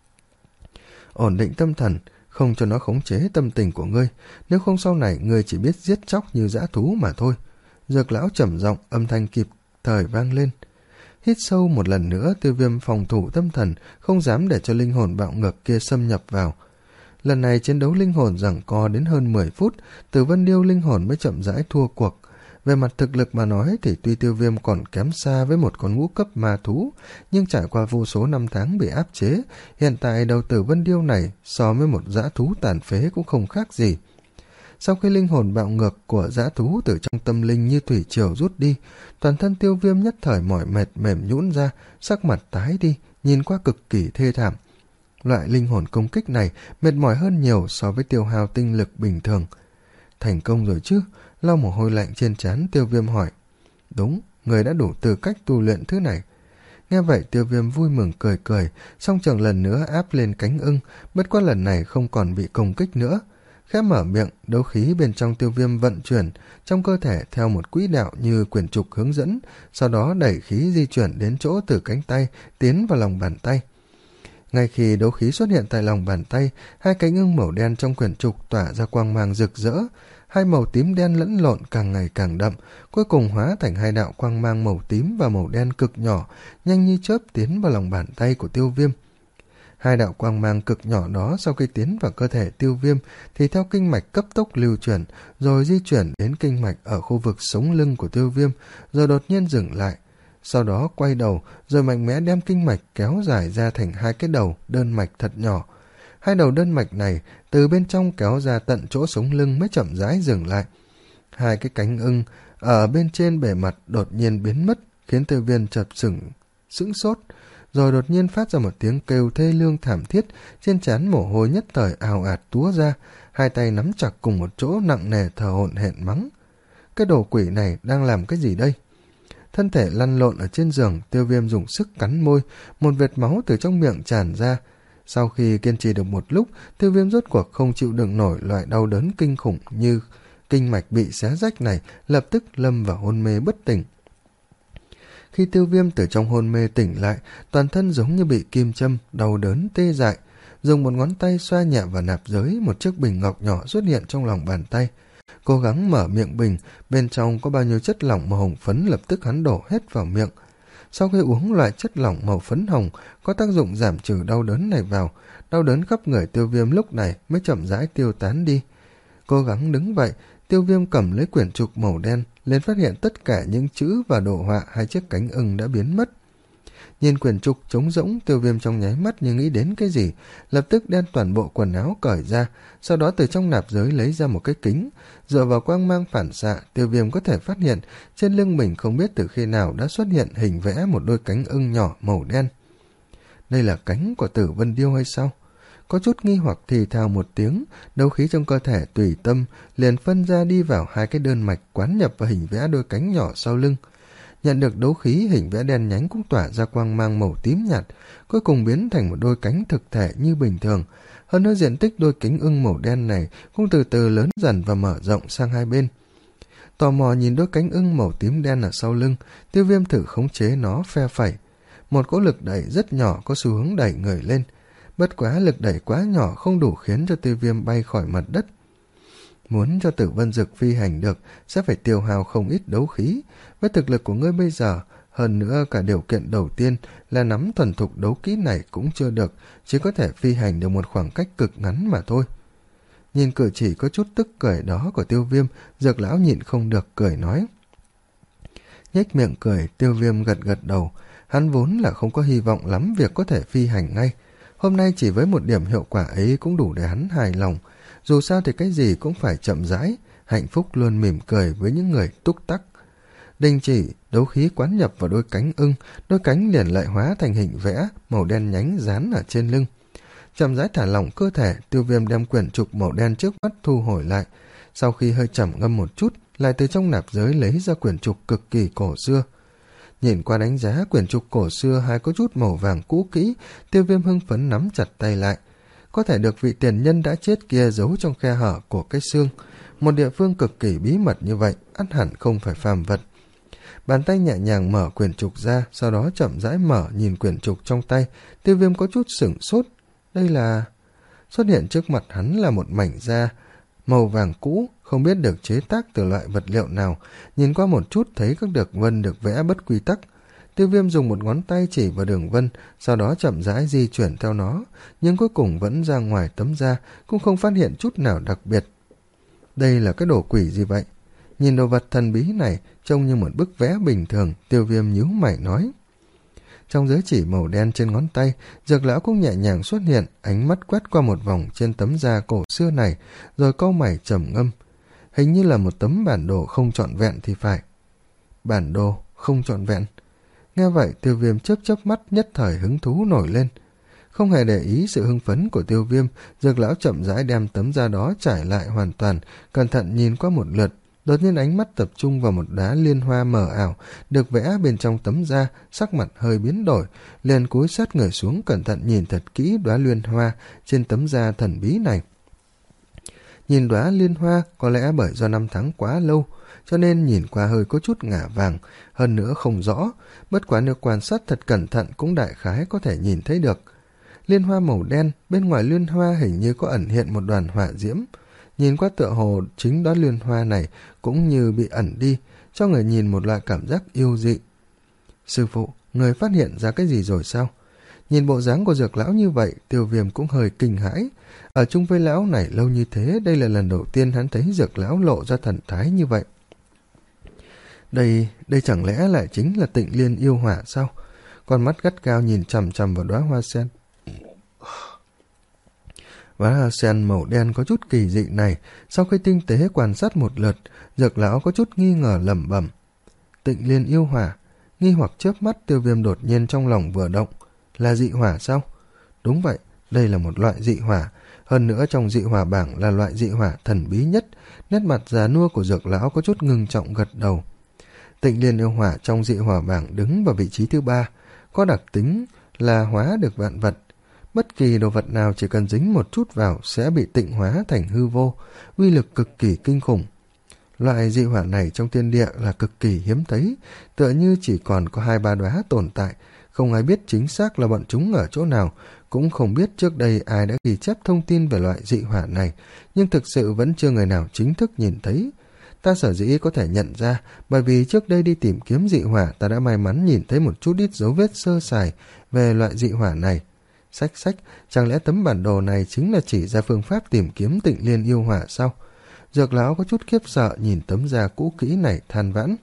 Ổn định tâm thần, không cho nó khống chế tâm tình của ngươi, nếu không sau này ngươi chỉ biết giết chóc như dã thú mà thôi. Dược lão trầm giọng, âm thanh kịp thời vang lên. Hít sâu một lần nữa, Tiêu Viêm phòng thủ tâm thần, không dám để cho linh hồn bạo ngược kia xâm nhập vào. Lần này chiến đấu linh hồn giằng co đến hơn mười phút, Tử Vân Điêu linh hồn mới chậm rãi thua cuộc. Về mặt thực lực mà nói thì tuy Tiêu Viêm còn kém xa với một con ngũ cấp ma thú, nhưng trải qua vô số năm tháng bị áp chế, hiện tại đầu Tử Vân Điêu này so với một dã thú tàn phế cũng không khác gì. Sau khi linh hồn bạo ngược của dã thú từ trong tâm linh như thủy triều rút đi, toàn thân Tiêu Viêm nhất thời mỏi mệt mềm nhũn ra, sắc mặt tái đi, nhìn qua cực kỳ thê thảm. Loại linh hồn công kích này mệt mỏi hơn nhiều so với tiêu hao tinh lực bình thường. Thành công rồi chứ? Lau mồ hôi lạnh trên trán, Tiêu Viêm hỏi. Đúng, người đã đủ tư cách tu luyện thứ này. Nghe vậy Tiêu Viêm vui mừng cười cười, song trường lần nữa áp lên cánh ưng, bất quá lần này không còn bị công kích nữa. Khẽ mở miệng, đấu khí bên trong Tiêu Viêm vận chuyển trong cơ thể theo một quỹ đạo như quyển trục hướng dẫn, sau đó đẩy khí di chuyển đến chỗ từ cánh tay tiến vào lòng bàn tay. Ngay khi đấu khí xuất hiện tại lòng bàn tay, hai cánh ưng màu đen trong quyển trục tỏa ra quang mang rực rỡ, hai màu tím đen lẫn lộn càng ngày càng đậm, cuối cùng hóa thành hai đạo quang mang màu tím và màu đen cực nhỏ, nhanh như chớp tiến vào lòng bàn tay của Tiêu Viêm. Hai đạo quang mang cực nhỏ đó sau khi tiến vào cơ thể Tiêu Viêm thì theo kinh mạch cấp tốc lưu chuyển, rồi di chuyển đến kinh mạch ở khu vực sống lưng của Tiêu Viêm, rồi đột nhiên dừng lại. Sau đó quay đầu, rồi mạnh mẽ đem kinh mạch kéo dài ra thành hai cái đầu đơn mạch thật nhỏ. Hai đầu đơn mạch này từ bên trong kéo ra tận chỗ sống lưng mới chậm rãi dừng lại. Hai cái cánh ưng ở bên trên bề mặt đột nhiên biến mất, khiến Tiêu Viêm chợt sững sững sốt, rồi đột nhiên phát ra một tiếng kêu thê lương thảm thiết, trên trán mồ hôi nhất thời ào ạt túa ra, hai tay nắm chặt cùng một chỗ nặng nề thở hổn hển mắng. Cái đồ quỷ này đang làm cái gì đây? Thân thể lăn lộn ở trên giường, Tiêu Viêm dùng sức cắn môi, một vệt máu từ trong miệng tràn ra. Sau khi kiên trì được một lúc, Tiêu Viêm rốt cuộc không chịu đựng nổi loại đau đớn kinh khủng như kinh mạch bị xé rách này, lập tức lâm vào hôn mê bất tỉnh. Khi Tiêu Viêm từ trong hôn mê tỉnh lại, toàn thân giống như bị kim châm, đau đớn tê dại. Dùng một ngón tay xoa nhẹ vào nạp giới, một chiếc bình ngọc nhỏ xuất hiện trong lòng bàn tay. Cố gắng mở miệng bình, bên trong có bao nhiêu chất lỏng màu hồng phấn lập tức hắn đổ hết vào miệng. Sau khi uống loại chất lỏng màu phấn hồng có tác dụng giảm trừ đau đớn này vào, đau đớn khắp người Tiêu Viêm lúc này mới chậm rãi tiêu tán đi. Cố gắng đứng vậy, Tiêu Viêm cầm lấy quyển trục màu đen lên, phát hiện tất cả những chữ và đồ họa hai chiếc cánh ưng đã biến mất. Nhìn quyển trục trống rỗng, Tiêu Viêm trong nháy mắt như nghĩ đến cái gì, lập tức đem toàn bộ quần áo cởi ra, sau đó từ trong nạp giới lấy ra một cái kính. Dựa vào quang mang phản xạ, Tiêu Viêm có thể phát hiện trên lưng mình không biết từ khi nào đã xuất hiện hình vẽ một đôi cánh ưng nhỏ màu đen. Đây là cánh của Tử Vân Điêu hay sao? Có chút nghi hoặc thì thào một tiếng, đấu khí trong cơ thể tùy tâm liền phân ra đi vào hai cái đơn mạch quán nhập vào hình vẽ đôi cánh nhỏ sau lưng. Nhận được đấu khí, hình vẽ đen nhánh cũng tỏa ra quang mang màu tím nhạt, cuối cùng biến thành một đôi cánh thực thể như bình thường. Hơn nữa diện tích đôi cánh ưng màu đen này cũng từ từ lớn dần và mở rộng sang hai bên. Tò mò nhìn đôi cánh ưng màu tím đen ở sau lưng, Tiêu Viêm thử khống chế nó phe phẩy. Một cỗ lực đẩy rất nhỏ có xu hướng đẩy người lên. bất quá lực đẩy quá nhỏ không đủ khiến cho Tiêu Viêm bay khỏi mặt đất. Muốn cho Tử Vân Dực phi hành được sẽ phải tiêu hao không ít đấu khí. Với thực lực của ngươi bây giờ, hơn nữa cả điều kiện đầu tiên là nắm thuần thục đấu kỹ này cũng chưa được, chỉ có thể phi hành được một khoảng cách cực ngắn mà thôi. Nhìn cử chỉ có chút tức cười đó của Tiêu Viêm, Dược lão nhịn không được cười nói. Nhếch miệng cười, Tiêu Viêm gật gật đầu. Hắn vốn là không có hy vọng lắm việc có thể phi hành ngay. Hôm nay chỉ với một điểm hiệu quả ấy cũng đủ để hắn hài lòng. Dù sao thì cái gì cũng phải chậm rãi, hạnh phúc luôn mỉm cười với những người túc tắc. Đình chỉ, đấu khí quán nhập vào đôi cánh ưng, đôi cánh liền lại hóa thành hình vẽ, màu đen nhánh dán ở trên lưng. Chậm rãi thả lỏng cơ thể, Tiêu Viêm đem quyển trục màu đen trước mắt thu hồi lại. Sau khi hơi trầm ngâm một chút, lại từ trong nạp giới lấy ra quyển trục cực kỳ cổ xưa. Nhìn qua đánh giá quyển trục cổ xưa hay có chút màu vàng cũ kỹ, Tiêu Viêm hưng phấn nắm chặt tay lại. Có thể được vị tiền nhân đã chết kia giấu trong khe hở của cái xương. Một địa phương cực kỳ bí mật như vậy, ắt hẳn không phải phàm vật. Bàn tay nhẹ nhàng mở quyển trục ra, sau đó chậm rãi mở nhìn quyển trục trong tay. Tiêu Viêm có chút sửng sốt. Đây là... Xuất hiện trước mặt hắn là một mảnh da màu vàng cũ, không biết được chế tác từ loại vật liệu nào. Nhìn qua một chút thấy các đường vân được vẽ bất quy tắc. Tiêu Viêm dùng một ngón tay chỉ vào đường vân, sau đó chậm rãi di chuyển theo nó, nhưng cuối cùng vẫn ra ngoài tấm da, cũng không phát hiện chút nào đặc biệt. Đây là cái đồ quỷ gì vậy? Nhìn đồ vật thần bí này trông như một bức vẽ bình thường, Tiêu Viêm nhíu mày nói. Trong giới chỉ màu đen trên ngón tay, Dược lão cũng nhẹ nhàng xuất hiện, ánh mắt quét qua một vòng trên tấm da cổ xưa này, rồi cau mày trầm ngâm. Hình như là một tấm bản đồ không trọn vẹn thì phải. Bản đồ không trọn vẹn. Nghe vậy, Tiêu Viêm chớp chớp mắt, nhất thời hứng thú nổi lên. Không hề để ý sự hưng phấn của Tiêu Viêm, Dược lão chậm rãi đem tấm da đó trải lại hoàn toàn, cẩn thận nhìn qua một lượt. Đột nhiên ánh mắt tập trung vào một đá liên hoa mờ ảo được vẽ bên trong tấm da, sắc mặt hơi biến đổi, liền cúi sát người xuống cẩn thận nhìn thật kỹ đóa liên hoa trên tấm da thần bí này. Nhìn đóa liên hoa, có lẽ bởi do năm tháng quá lâu, cho nên nhìn qua hơi có chút ngả vàng, hơn nữa không rõ, bất quá nếu quan sát thật cẩn thận cũng đại khái có thể nhìn thấy được. Liên hoa màu đen, bên ngoài liên hoa hình như có ẩn hiện một đoàn hỏa diễm. Nhìn qua tựa hồ chính đóa liên hoa này cũng như bị ẩn đi, cho người nhìn một loại cảm giác yêu dị. Sư phụ, người phát hiện ra cái gì rồi sao? Nhìn bộ dáng của Dược lão như vậy, Tiêu Viêm cũng hơi kinh hãi. Ở chung với lão này lâu như thế, đây là lần đầu tiên hắn thấy Dược lão lộ ra thần thái như vậy. Đây, đây chẳng lẽ lại chính là Tịnh Liên yêu hỏa sao? Con mắt gắt gao nhìn chằm chằm vào đóa hoa sen. Đóa hoa sen màu đen có chút kỳ dị này, sau khi tinh tế quan sát một lượt, Dược lão có chút nghi ngờ lẩm bẩm. Tịnh Liên yêu hỏa, nghi hoặc chớp mắt, Tiêu Viêm đột nhiên trong lòng vừa động. Là dị hỏa sao? Đúng vậy, đây là một loại dị hỏa, hơn nữa trong dị hỏa bảng là loại dị hỏa thần bí nhất. Nét mặt già nua của Dược lão có chút ngưng trọng gật đầu. Tịnh Liên yêu hỏa trong dị hỏa bảng đứng vào vị trí thứ ba, có đặc tính là hóa được vạn vật. Bất kỳ đồ vật nào chỉ cần dính một chút vào sẽ bị tịnh hóa thành hư vô, uy lực cực kỳ kinh khủng. Loại dị hỏa này trong thiên địa là cực kỳ hiếm thấy, tựa như chỉ còn có hai ba đóa tồn tại, không ai biết chính xác là bọn chúng ở chỗ nào, cũng không biết trước đây ai đã ghi chép thông tin về loại dị hỏa này, nhưng thực sự vẫn chưa người nào chính thức nhìn thấy. Ta sở dĩ có thể nhận ra, bởi vì trước đây đi tìm kiếm dị hỏa ta đã may mắn nhìn thấy một chút ít dấu vết sơ sài về loại dị hỏa này. Sách sách, chẳng lẽ tấm bản đồ này chính là chỉ ra phương pháp tìm kiếm Tịnh Liên yêu hỏa sao? Dược lão có chút khiếp sợ nhìn tấm da cũ kỹ này than vãn.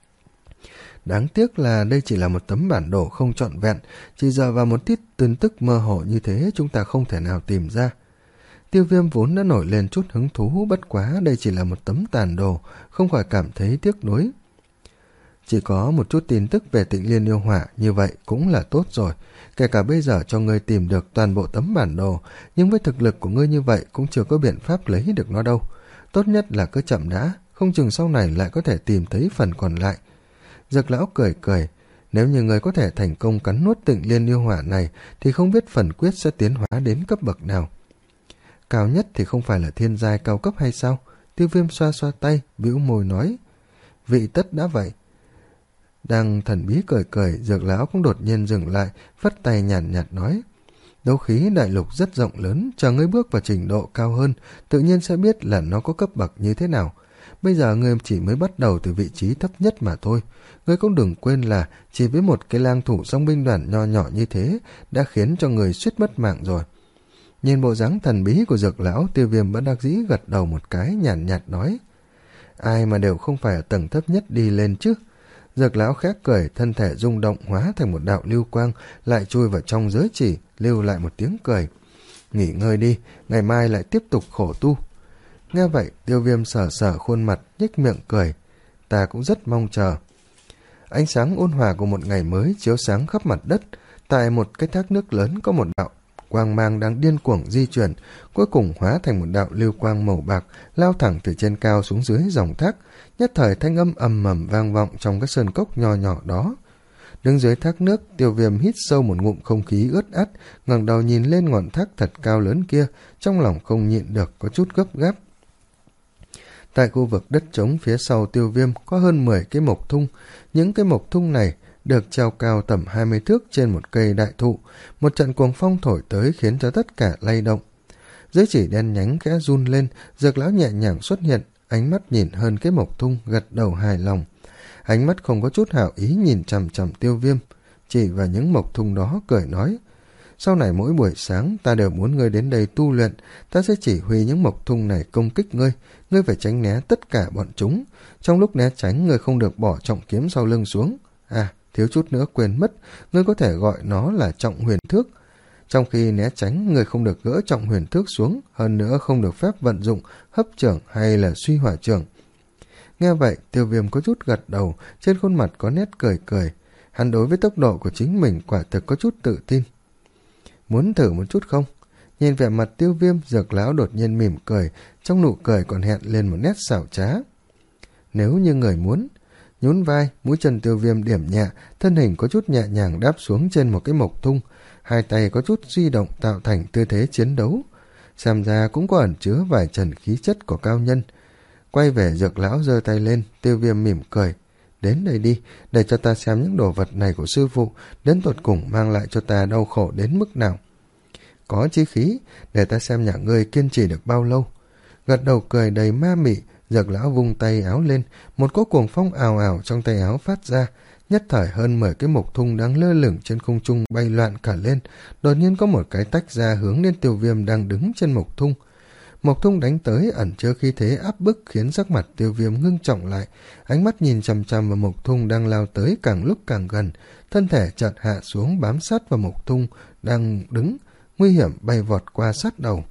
Đáng tiếc là đây chỉ là một tấm bản đồ không trọn vẹn, chỉ dựa vào một ít tin tức mơ hồ như thế chúng ta không thể nào tìm ra. Tiêu Viêm vốn đã nổi lên chút hứng thú, bất quá đây chỉ là một tấm tàn đồ, không khỏi cảm thấy tiếc nuối. Chỉ có một chút tin tức về Tịnh Liên yêu hỏa như vậy cũng là tốt rồi, kể cả bây giờ cho ngươi tìm được toàn bộ tấm bản đồ, nhưng với thực lực của ngươi như vậy cũng chưa có biện pháp lấy được nó đâu. Tốt nhất là cứ chậm đã, không chừng sau này lại có thể tìm thấy phần còn lại. Dược lão cười cười, nếu như người có thể thành công cắn nuốt Tịnh Liên yêu hỏa này thì không biết phần quyết sẽ tiến hóa đến cấp bậc nào. Cao nhất thì không phải là thiên giai cao cấp hay sao? Tiêu Viêm xoa xoa tay, bĩu môi nói. Vị tất đã vậy. Đang thần bí cười cười, Dược lão cũng đột nhiên dừng lại, phất tay nhàn nhạt, nhạt nói. Đấu khí đại lục rất rộng lớn, chờ ngươi bước vào trình độ cao hơn, tự nhiên sẽ biết là nó có cấp bậc như thế nào. Bây giờ ngươi chỉ mới bắt đầu từ vị trí thấp nhất mà thôi. Ngươi cũng đừng quên là chỉ với một cái lang thủ song binh đoàn nho nhỏ như thế đã khiến cho người suýt mất mạng rồi. Nhìn bộ dáng thần bí của Dược lão, Tiêu Viêm bất đắc dĩ gật đầu một cái, nhàn nhạt, nhạt nói: ai mà đều không phải ở tầng thấp nhất đi lên chứ. Dược lão khẽ cười, thân thể rung động hóa thành một đạo lưu quang, lại chui vào trong giới chỉ, lưu lại một tiếng cười: nghỉ ngơi đi, ngày mai lại tiếp tục khổ tu. Nghe vậy, Tiêu Viêm sờ sờ khuôn mặt, nhếch miệng cười: ta cũng rất mong chờ. Ánh sáng ôn hòa của một ngày mới chiếu sáng khắp mặt đất. Tại một cái thác nước lớn có một đạo quang mang đang điên cuồng di chuyển, cuối cùng hóa thành một đạo lưu quang màu bạc, lao thẳng từ trên cao xuống dưới dòng thác. Nhất thời thanh âm ầm ầm vang vọng trong cái sơn cốc nho nhỏ đó. Đứng dưới thác nước, Tiêu Viêm hít sâu một ngụm không khí ướt át, ngẩng đầu nhìn lên ngọn thác thật cao lớn kia, trong lòng không nhịn được có chút gấp gáp. Tại khu vực đất trống phía sau Tiêu Viêm có hơn mười cái mộc thung. Những cái mộc thung này được treo cao tầm hai mươi thước trên một cây đại thụ. Một trận cuồng phong thổi tới khiến cho tất cả lay động. Giới chỉ đen nhánh khẽ run lên, Dược lão nhẹ nhàng xuất hiện, ánh mắt nhìn hơn cái mộc thung, gật đầu hài lòng. Ánh mắt không có chút hảo ý nhìn chằm chằm Tiêu Viêm, chỉ vào những mộc thung đó cười nói: sau này mỗi buổi sáng ta đều muốn ngươi đến đây tu luyện, ta sẽ chỉ huy những mộc thung này công kích ngươi, ngươi phải tránh né tất cả bọn chúng. Trong lúc né tránh, ngươi không được bỏ trọng kiếm sau lưng xuống. À, thiếu chút nữa quên mất, ngươi có thể gọi nó là trọng huyền thước. Trong khi né tránh, ngươi không được gỡ trọng huyền thước xuống, hơn nữa không được phép vận dụng hấp trưởng hay là suy hỏa trưởng. Nghe vậy, Tiêu Viêm có chút gật đầu, trên khuôn mặt có nét cười cười. Hắn đối với tốc độ của chính mình quả thực có chút tự tin. Muốn thử một chút không? Nhìn vẻ mặt Tiêu Viêm, Dược lão đột nhiên mỉm cười, trong nụ cười còn hẹn lên một nét xảo trá. Nếu như người muốn. Nhún vai, mũi chân Tiêu Viêm điểm nhẹ, thân hình có chút nhẹ nhàng đáp xuống trên một cái mộc thung, hai tay có chút di động tạo thành tư thế chiến đấu. Xem ra cũng có ẩn chứa vài trần khí chất của cao nhân. Quay về Dược lão giơ tay lên, Tiêu Viêm mỉm cười: đến đây đi, để cho ta xem những đồ vật này của sư phụ đến tột cùng mang lại cho ta đau khổ đến mức nào. Có chí khí, để ta xem nhà ngươi kiên trì được bao lâu. Gật đầu cười đầy ma mị, Dược lão vung tay áo lên, một cỗ cuồng phong ào ào trong tay áo phát ra. Nhất thời hơn mười cái mộc thung đang lơ lửng trên không trung bay loạn cả lên. Đột nhiên có một cái tách ra hướng lên Tiêu Viêm đang đứng trên mộc thung. Mộc thung đánh tới ẩn chứa khí thế áp bức khiến sắc mặt Tiêu Viêm ngưng trọng lại, ánh mắt nhìn chằm chằm vào mộc thung đang lao tới càng lúc càng gần, thân thể chợt hạ xuống bám sát vào mộc thung đang đứng, nguy hiểm bay vọt qua sát đầu.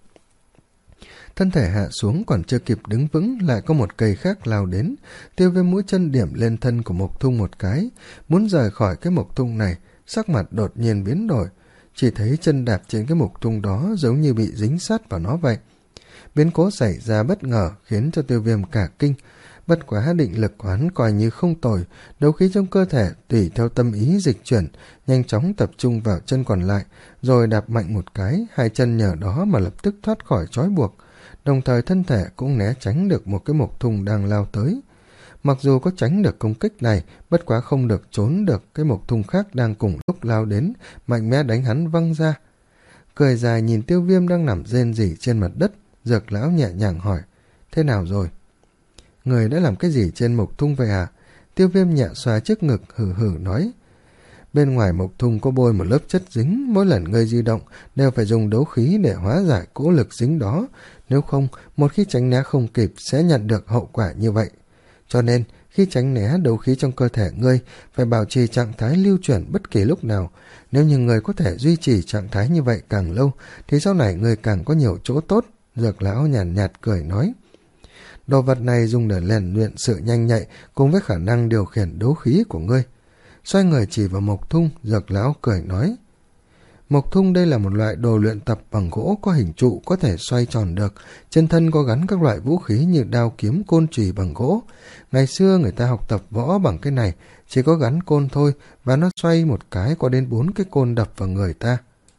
Thân thể hạ xuống còn chưa kịp đứng vững, lại có một cây khác lao đến. Tiêu Viêm mũi chân điểm lên thân của mộc thung một cái, muốn rời khỏi cái mộc thung này, sắc mặt đột nhiên biến đổi, chỉ thấy chân đạp trên cái mộc thung đó giống như bị dính sát vào nó vậy. Biến cố xảy ra bất ngờ khiến cho Tiêu Viêm cả kinh, bất quá định lực của hắn coi như không tồi, đấu khí trong cơ thể tùy theo tâm ý dịch chuyển, nhanh chóng tập trung vào chân còn lại, rồi đạp mạnh một cái, hai chân nhờ đó mà lập tức thoát khỏi trói buộc, đồng thời thân thể cũng né tránh được một cái mộc thung đang lao tới. Mặc dù có tránh được công kích này, bất quá không được trốn được cái mộc thung khác đang cùng lúc lao đến, mạnh mẽ đánh hắn văng ra. Cười dài nhìn Tiêu Viêm đang nằm rên rỉ trên mặt đất, Dược lão nhẹ nhàng hỏi: thế nào rồi? Người đã làm cái gì trên mộc thung vậy à? Tiêu Viêm nhẹ xoa trước ngực hử hử nói: bên ngoài mộc thung có bôi một lớp chất dính, mỗi lần ngươi di động đều phải dùng đấu khí để hóa giải cỗ lực dính đó, nếu không một khi tránh né không kịp sẽ nhận được hậu quả như vậy. Cho nên khi tránh né, đấu khí trong cơ thể ngươi phải bảo trì trạng thái lưu chuyển bất kỳ lúc nào. Nếu như ngươi có thể duy trì trạng thái như vậy càng lâu thì sau này ngươi càng có nhiều chỗ tốt. Dược lão nhàn nhạt, nhạt cười nói: đồ vật này dùng để rèn luyện sự nhanh nhạy cùng với khả năng điều khiển đấu khí của ngươi. Xoay người chỉ vào mộc thung, Dược lão cười nói: mộc thung đây là một loại đồ luyện tập bằng gỗ có hình trụ, có thể xoay tròn được, trên thân có gắn các loại vũ khí như đao kiếm côn chùy bằng gỗ. Ngày xưa người ta học tập võ bằng cái này, chỉ có gắn côn thôi, và nó xoay một cái có đến bốn cái côn đập vào người ta.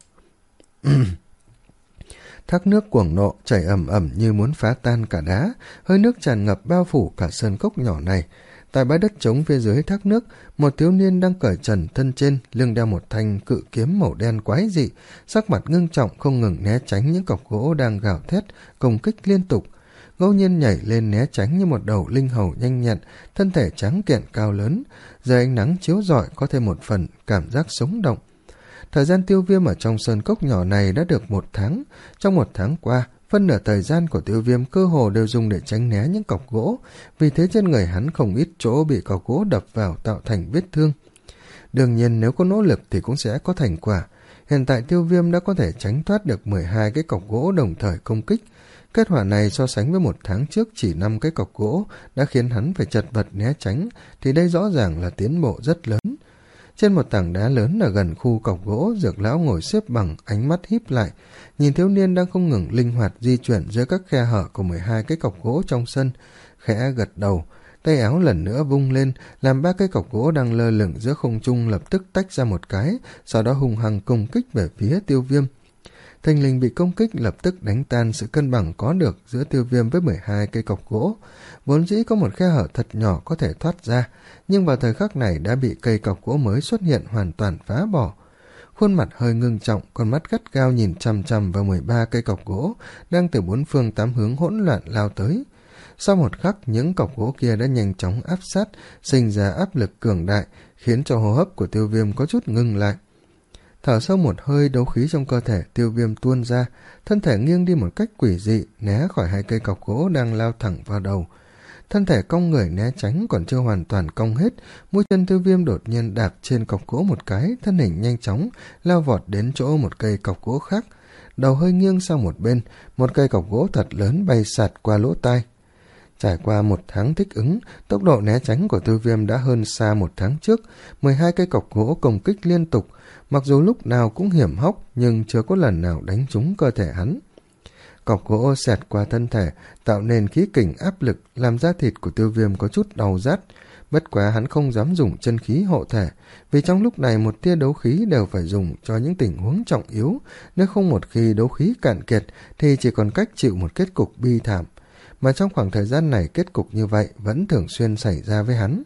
Thác nước cuồng nộ chảy ầm ầm như muốn phá tan cả đá, hơi nước tràn ngập bao phủ cả sơn cốc nhỏ này. Tại bãi đất trống phía dưới thác nước, một thiếu niên đang cởi trần thân trên, lưng đeo một thanh cự kiếm màu đen quái dị, sắc mặt ngưng trọng không ngừng né tránh những cọc gỗ đang gào thét, công kích liên tục. Ngẫu nhiên nhảy lên né tránh như một đầu linh hầu nhanh nhẹn, thân thể trắng kiện cao lớn, dưới ánh nắng chiếu rọi có thêm một phần cảm giác sống động. Thời gian Tiêu Viêm ở trong sơn cốc nhỏ này đã được một tháng. Trong một tháng qua, phân nửa thời gian của Tiêu Viêm cơ hồ đều dùng để tránh né những cọc gỗ, vì thế trên người hắn không ít chỗ bị cọc gỗ đập vào tạo thành vết thương. Đương nhiên nếu có nỗ lực thì cũng sẽ có thành quả. Hiện tại Tiêu Viêm đã có thể tránh thoát được mười hai cái cọc gỗ đồng thời công kích. Kết quả này so sánh với một tháng trước chỉ năm cái cọc gỗ đã khiến hắn phải chật vật né tránh, thì đây rõ ràng là tiến bộ rất lớn. Trên một tảng đá lớn ở gần khu cọc gỗ, Dược lão ngồi xếp bằng, ánh mắt híp lại, nhìn thiếu niên đang không ngừng linh hoạt di chuyển giữa các khe hở của mười hai cái cọc gỗ trong sân, khẽ gật đầu, tay áo lần nữa vung lên, làm ba cái cọc gỗ đang lơ lửng giữa không trung lập tức tách ra một cái, sau đó hung hăng công kích về phía Tiêu Viêm. Thình lình bị công kích lập tức đánh tan sự cân bằng có được giữa Tiêu Viêm với mười hai cây cọc gỗ. Vốn dĩ có một khe hở thật nhỏ có thể thoát ra, nhưng vào thời khắc này đã bị cây cọc gỗ mới xuất hiện hoàn toàn phá bỏ. Khuôn mặt hơi ngưng trọng, con mắt gắt gao nhìn chằm chằm vào mười ba cây cọc gỗ đang từ bốn phương tám hướng hỗn loạn lao tới. Sau một khắc, những cọc gỗ kia đã nhanh chóng áp sát, sinh ra áp lực cường đại, khiến cho hô hấp của Tiêu Viêm có chút ngưng lại. Thở sâu một hơi, đấu khí trong cơ thể Tiêu Viêm tuôn ra, thân thể nghiêng đi một cách quỷ dị, né khỏi hai cây cọc gỗ đang lao thẳng vào đầu. Thân thể cong người né tránh còn chưa hoàn toàn cong hết, mũi chân Tiêu Viêm đột nhiên đạp trên cọc gỗ một cái, thân hình nhanh chóng lao vọt đến chỗ một cây cọc gỗ khác, đầu hơi nghiêng sang một bên, một cây cọc gỗ thật lớn bay sạt qua lỗ tai. Trải qua một tháng thích ứng, tốc độ né tránh của Tiêu Viêm đã hơn xa một tháng trước, mười hai cây cọc gỗ công kích liên tục, mặc dù lúc nào cũng hiểm hóc nhưng chưa có lần nào đánh trúng cơ thể hắn. Cọc gỗ xẹt qua thân thể, tạo nên khí kình áp lực, làm da thịt của Tiêu Viêm có chút đau rát. Bất quá hắn không dám dùng chân khí hộ thể, vì trong lúc này một tia đấu khí đều phải dùng cho những tình huống trọng yếu, nếu không một khi đấu khí cạn kiệt thì chỉ còn cách chịu một kết cục bi thảm. Mà trong khoảng thời gian này kết cục như vậy vẫn thường xuyên xảy ra với hắn.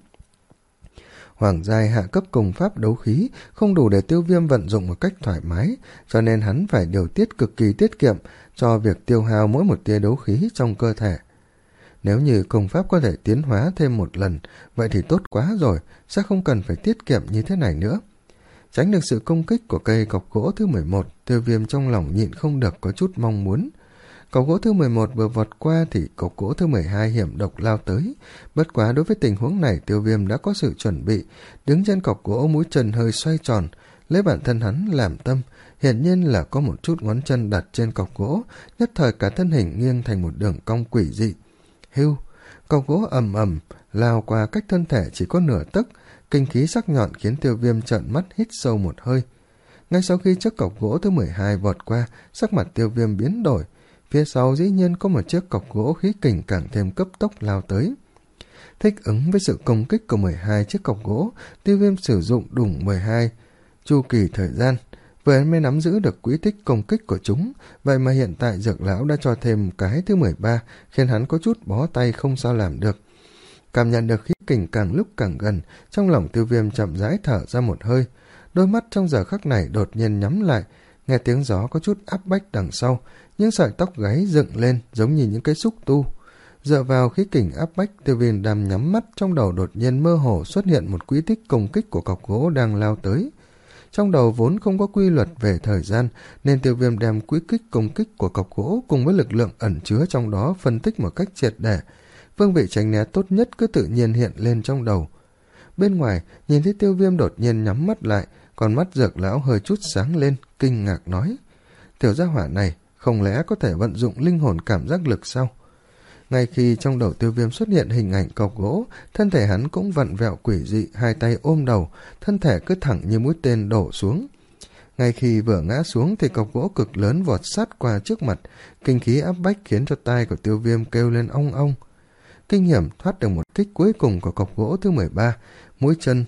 Hoàng giai hạ cấp công pháp đấu khí không đủ để Tiêu Viêm vận dụng một cách thoải mái, cho nên hắn phải điều tiết cực kỳ tiết kiệm cho việc tiêu hao mỗi một tia đấu khí trong cơ thể. Nếu như công pháp có thể tiến hóa thêm một lần, vậy thì tốt quá rồi, sẽ không cần phải tiết kiệm như thế này nữa. Tránh được sự công kích của cây cọc gỗ thứ mười một, Tiêu Viêm trong lòng nhịn không được có chút mong muốn. Cọc gỗ thứ mười một vừa vọt qua thì cọc gỗ thứ mười hai hiểm độc lao tới. Bất quá đối với tình huống này Tiêu Viêm đã có sự chuẩn bị, đứng trên cọc gỗ mũi chân hơi xoay tròn, lấy bản thân hắn làm tâm, hiển nhiên là có một chút ngón chân đặt trên cọc gỗ, nhất thời cả thân hình nghiêng thành một đường cong quỷ dị. Hưu, cọc gỗ ầm ầm lao qua cách thân thể chỉ có nửa tấc, kinh khí sắc nhọn khiến Tiêu Viêm trợn mắt hít sâu một hơi. Ngay sau khi chiếc cọc gỗ thứ mười hai vọt qua, sắc mặt Tiêu Viêm biến đổi. Phía sau dĩ nhiên có một chiếc cọc gỗ khí kình càng thêm cấp tốc lao tới. Thích ứng với sự công kích của mười hai chiếc cọc gỗ, Tiêu Viêm sử dụng đủ mười hai chu kỳ thời gian, vừa mới nắm giữ được quỹ tích công kích của chúng, vậy mà hiện tại Dược lão đã cho thêm cái thứ mười ba, khiến hắn có chút bó tay không sao làm được. Cảm nhận được khí kình càng lúc càng gần, trong lòng Tiêu Viêm chậm rãi thở ra một hơi, đôi mắt trong giờ khắc này đột nhiên nhắm lại, nghe tiếng gió có chút áp bách đằng sau, những sợi tóc gáy dựng lên giống như những cái xúc tu. Dựa vào khí kình áp bách, Tiêu Viêm đang nhắm mắt, trong đầu đột nhiên mơ hồ xuất hiện một quy tích công kích của cọc gỗ đang lao tới. Trong đầu vốn không có quy luật về thời gian, nên Tiêu Viêm đem quy tích công kích của cọc gỗ cùng với lực lượng ẩn chứa trong đó phân tích một cách triệt để. Phương vị tránh né tốt nhất cứ tự nhiên hiện lên trong đầu. Bên ngoài, nhìn thấy Tiêu Viêm đột nhiên nhắm mắt lại, con mắt Dược lão hơi chút sáng lên, kinh ngạc nói: Tiểu gia hỏa này không lẽ có thể vận dụng linh hồn cảm giác lực sao? Ngay khi trong đầu Tiêu Viêm xuất hiện hình ảnh cọc gỗ, thân thể hắn cũng vặn vẹo quỷ dị, hai tay ôm đầu, thân thể cứ thẳng như mũi tên đổ xuống. Ngay khi vừa ngã xuống thì cọc gỗ cực lớn vọt sát qua trước mặt, kinh khí áp bách khiến cho tai của Tiêu Viêm kêu lên ong ong. Kinh hiểm thoát được một kích cuối cùng của cọc gỗ thứ mười ba, mũi chân